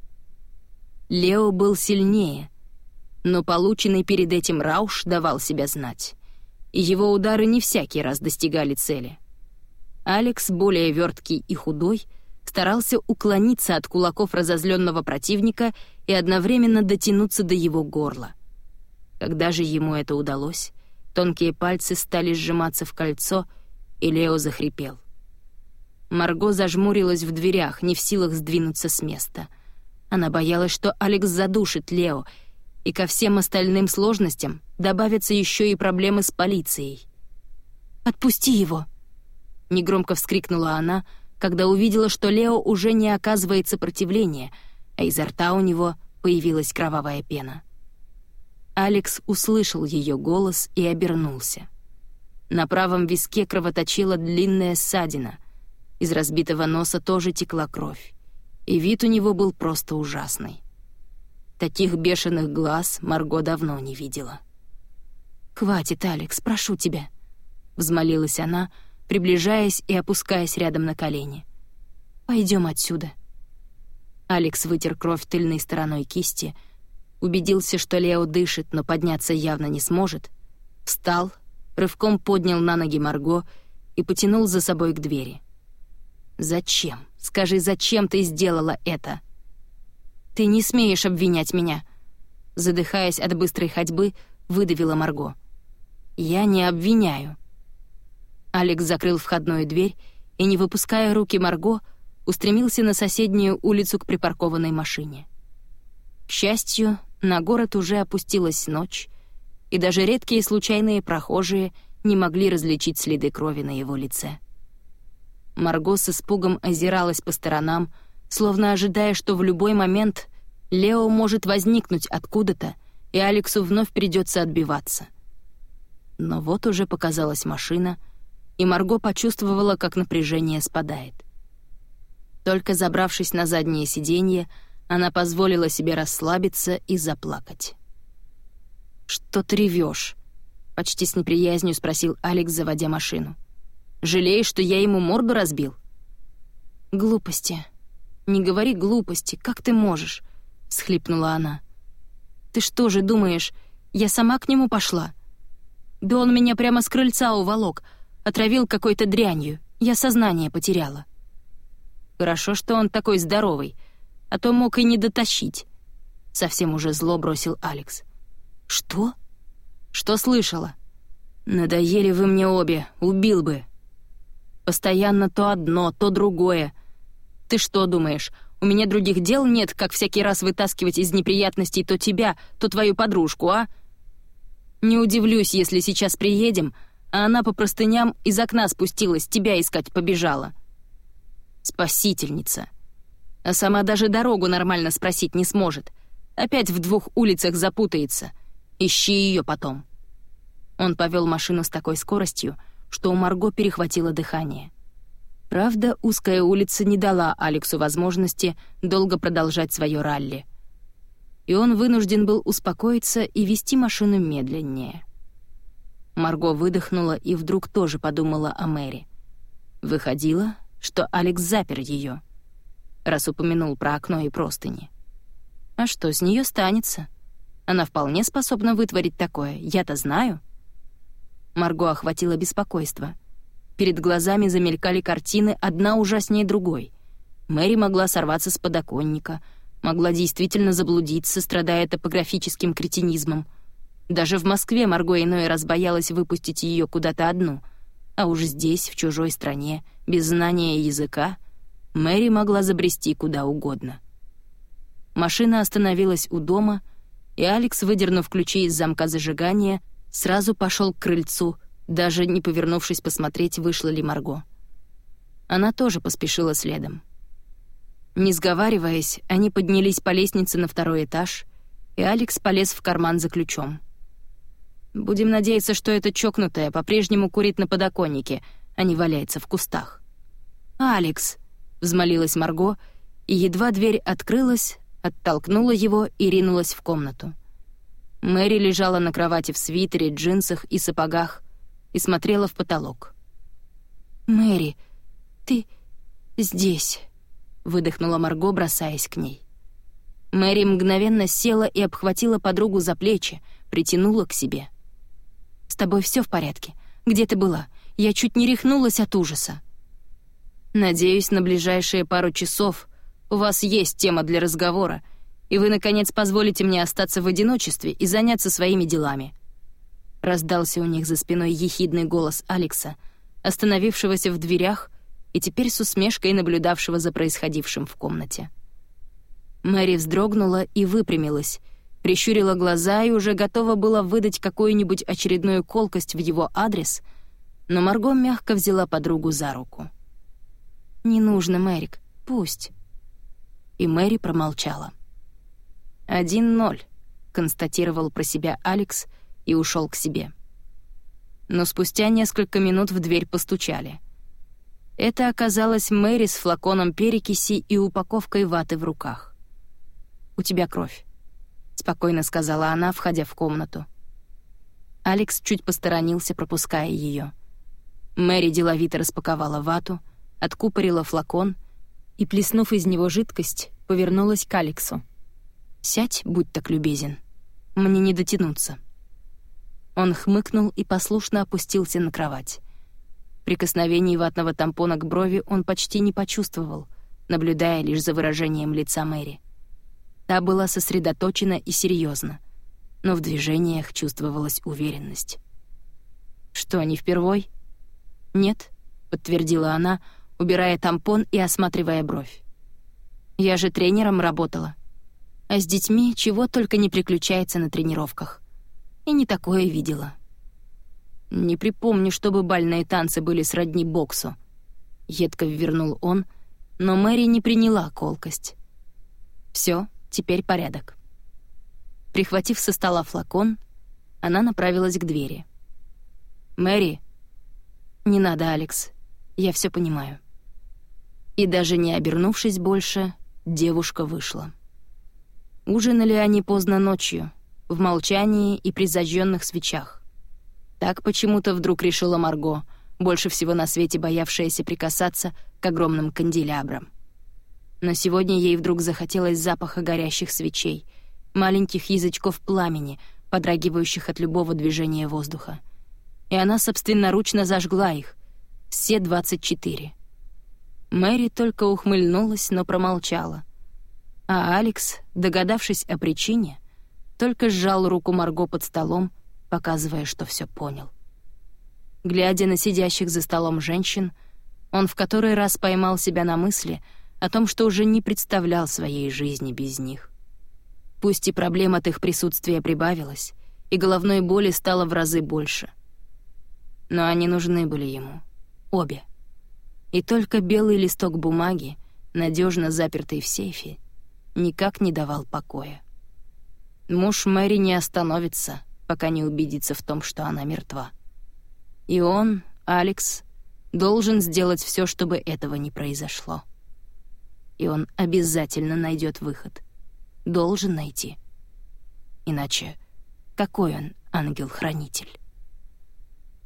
Лео был сильнее, но полученный перед этим рауш давал себя знать, и его удары не всякий раз достигали цели. Алекс, более верткий и худой, старался уклониться от кулаков разозленного противника и одновременно дотянуться до его горла. Когда же ему это удалось, тонкие пальцы стали сжиматься в кольцо, и Лео захрипел. Марго зажмурилась в дверях, не в силах сдвинуться с места. Она боялась, что Алекс задушит Лео, и ко всем остальным сложностям добавятся еще и проблемы с полицией. «Отпусти его!» — негромко вскрикнула она, когда увидела, что Лео уже не оказывает сопротивления, а изо рта у него появилась кровавая пена. Алекс услышал ее голос и обернулся. На правом виске кровоточила длинная ссадина. Из разбитого носа тоже текла кровь, и вид у него был просто ужасный. Таких бешеных глаз Марго давно не видела. «Хватит, Алекс, прошу тебя», — взмолилась она, приближаясь и опускаясь рядом на колени. «Пойдем отсюда». Алекс вытер кровь тыльной стороной кисти, убедился, что Лео дышит, но подняться явно не сможет, встал, рывком поднял на ноги Марго и и потянул за собой к двери. «Зачем? Скажи, зачем ты сделала это?» «Ты не смеешь обвинять меня!» Задыхаясь от быстрой ходьбы, выдавила Марго. «Я не обвиняю». Алекс закрыл входную дверь и, не выпуская руки Марго, устремился на соседнюю улицу к припаркованной машине. К счастью, на город уже опустилась ночь, и даже редкие случайные прохожие не могли различить следы крови на его лице. Марго с испугом озиралась по сторонам, словно ожидая, что в любой момент Лео может возникнуть откуда-то, и Алексу вновь придется отбиваться. Но вот уже показалась машина, и Марго почувствовала, как напряжение спадает. Только забравшись на заднее сиденье, она позволила себе расслабиться и заплакать. «Что ты ревёшь?» — почти с неприязнью спросил Алекс, заводя машину. «Жалеешь, что я ему морду разбил?» «Глупости. Не говори глупости, как ты можешь?» — всхлипнула она. «Ты что же думаешь, я сама к нему пошла? Да он меня прямо с крыльца уволок, отравил какой-то дрянью, я сознание потеряла». «Хорошо, что он такой здоровый, а то мог и не дотащить», — совсем уже зло бросил Алекс. «Что? Что слышала?» «Надоели вы мне обе, убил бы. Постоянно то одно, то другое. Ты что думаешь, у меня других дел нет, как всякий раз вытаскивать из неприятностей то тебя, то твою подружку, а? Не удивлюсь, если сейчас приедем, а она по простыням из окна спустилась, тебя искать побежала. Спасительница. А сама даже дорогу нормально спросить не сможет. Опять в двух улицах запутается. Ищи ее потом». Он повел машину с такой скоростью, что у Марго перехватило дыхание. Правда, узкая улица не дала Алексу возможности долго продолжать свое ралли. И он вынужден был успокоиться и вести машину медленнее. Марго выдохнула и вдруг тоже подумала о Мэри. Выходило, что Алекс запер ее, раз упомянул про окно и простыни. А что с нее станется? Она вполне способна вытворить такое, я-то знаю. Марго охватило беспокойство. Перед глазами замелькали картины, одна ужаснее другой. Мэри могла сорваться с подоконника, могла действительно заблудиться, страдая топографическим кретинизмом. Даже в Москве Марго иной раз боялась выпустить ее куда-то одну, а уж здесь, в чужой стране, без знания языка, Мэри могла забрести куда угодно. Машина остановилась у дома, и Алекс, выдернув ключи из замка зажигания, сразу пошел к крыльцу, даже не повернувшись посмотреть, вышла ли Марго. Она тоже поспешила следом. Не сговариваясь, они поднялись по лестнице на второй этаж, и Алекс полез в карман за ключом. «Будем надеяться, что эта чокнутая по-прежнему курит на подоконнике, а не валяется в кустах». «Алекс!» — взмолилась Марго, и едва дверь открылась, оттолкнула его и ринулась в комнату. Мэри лежала на кровати в свитере, джинсах и сапогах и смотрела в потолок. «Мэри, ты здесь!» — выдохнула Марго, бросаясь к ней. Мэри мгновенно села и обхватила подругу за плечи, притянула к себе. «С тобой все в порядке? Где ты была? Я чуть не рехнулась от ужаса». «Надеюсь, на ближайшие пару часов у вас есть тема для разговора, и вы, наконец, позволите мне остаться в одиночестве и заняться своими делами». Раздался у них за спиной ехидный голос Алекса, остановившегося в дверях и теперь с усмешкой наблюдавшего за происходившим в комнате. Мэри вздрогнула и выпрямилась, прищурила глаза и уже готова была выдать какую-нибудь очередную колкость в его адрес, но Марго мягко взяла подругу за руку. «Не нужно, Мэрик, пусть». И Мэри промолчала. «Один ноль», — констатировал про себя Алекс и ушел к себе. Но спустя несколько минут в дверь постучали. Это оказалась Мэри с флаконом перекиси и упаковкой ваты в руках. «У тебя кровь», — спокойно сказала она, входя в комнату. Алекс чуть посторонился, пропуская ее. Мэри деловито распаковала вату, откупорила флакон и, плеснув из него жидкость, повернулась к Алексу. «Сядь, будь так любезен. Мне не дотянуться». Он хмыкнул и послушно опустился на кровать. Прикосновений ватного тампона к брови он почти не почувствовал, наблюдая лишь за выражением лица Мэри. Та была сосредоточена и серьезна, но в движениях чувствовалась уверенность. «Что, не впервой?» «Нет», — подтвердила она, убирая тампон и осматривая бровь. «Я же тренером работала. А с детьми чего только не приключается на тренировках. И не такое видела». «Не припомню, чтобы бальные танцы были сродни боксу», — едко ввернул он, но Мэри не приняла колкость. «Всё, теперь порядок». Прихватив со стола флакон, она направилась к двери. «Мэри...» «Не надо, Алекс, я всё понимаю». И даже не обернувшись больше, девушка вышла. Ужинали они поздно ночью, в молчании и при зажжённых свечах. Так почему-то вдруг решила Марго, больше всего на свете боявшаяся прикасаться к огромным канделябрам. Но сегодня ей вдруг захотелось запаха горящих свечей, маленьких язычков пламени, подрагивающих от любого движения воздуха. И она собственноручно зажгла их, все двадцать четыре. Мэри только ухмыльнулась, но промолчала. А Алекс, догадавшись о причине, только сжал руку Марго под столом, показывая, что все понял. Глядя на сидящих за столом женщин, он в который раз поймал себя на мысли о том, что уже не представлял своей жизни без них. Пусть и проблем от их присутствия прибавилось, и головной боли стало в разы больше. Но они нужны были ему. Обе. И только белый листок бумаги, надежно запертый в сейфе, никак не давал покоя. Муж Мэри не остановится, пока не убедится в том, что она мертва. И он, Алекс, должен сделать все, чтобы этого не произошло. И он обязательно найдет выход. Должен найти. Иначе какой он ангел-хранитель?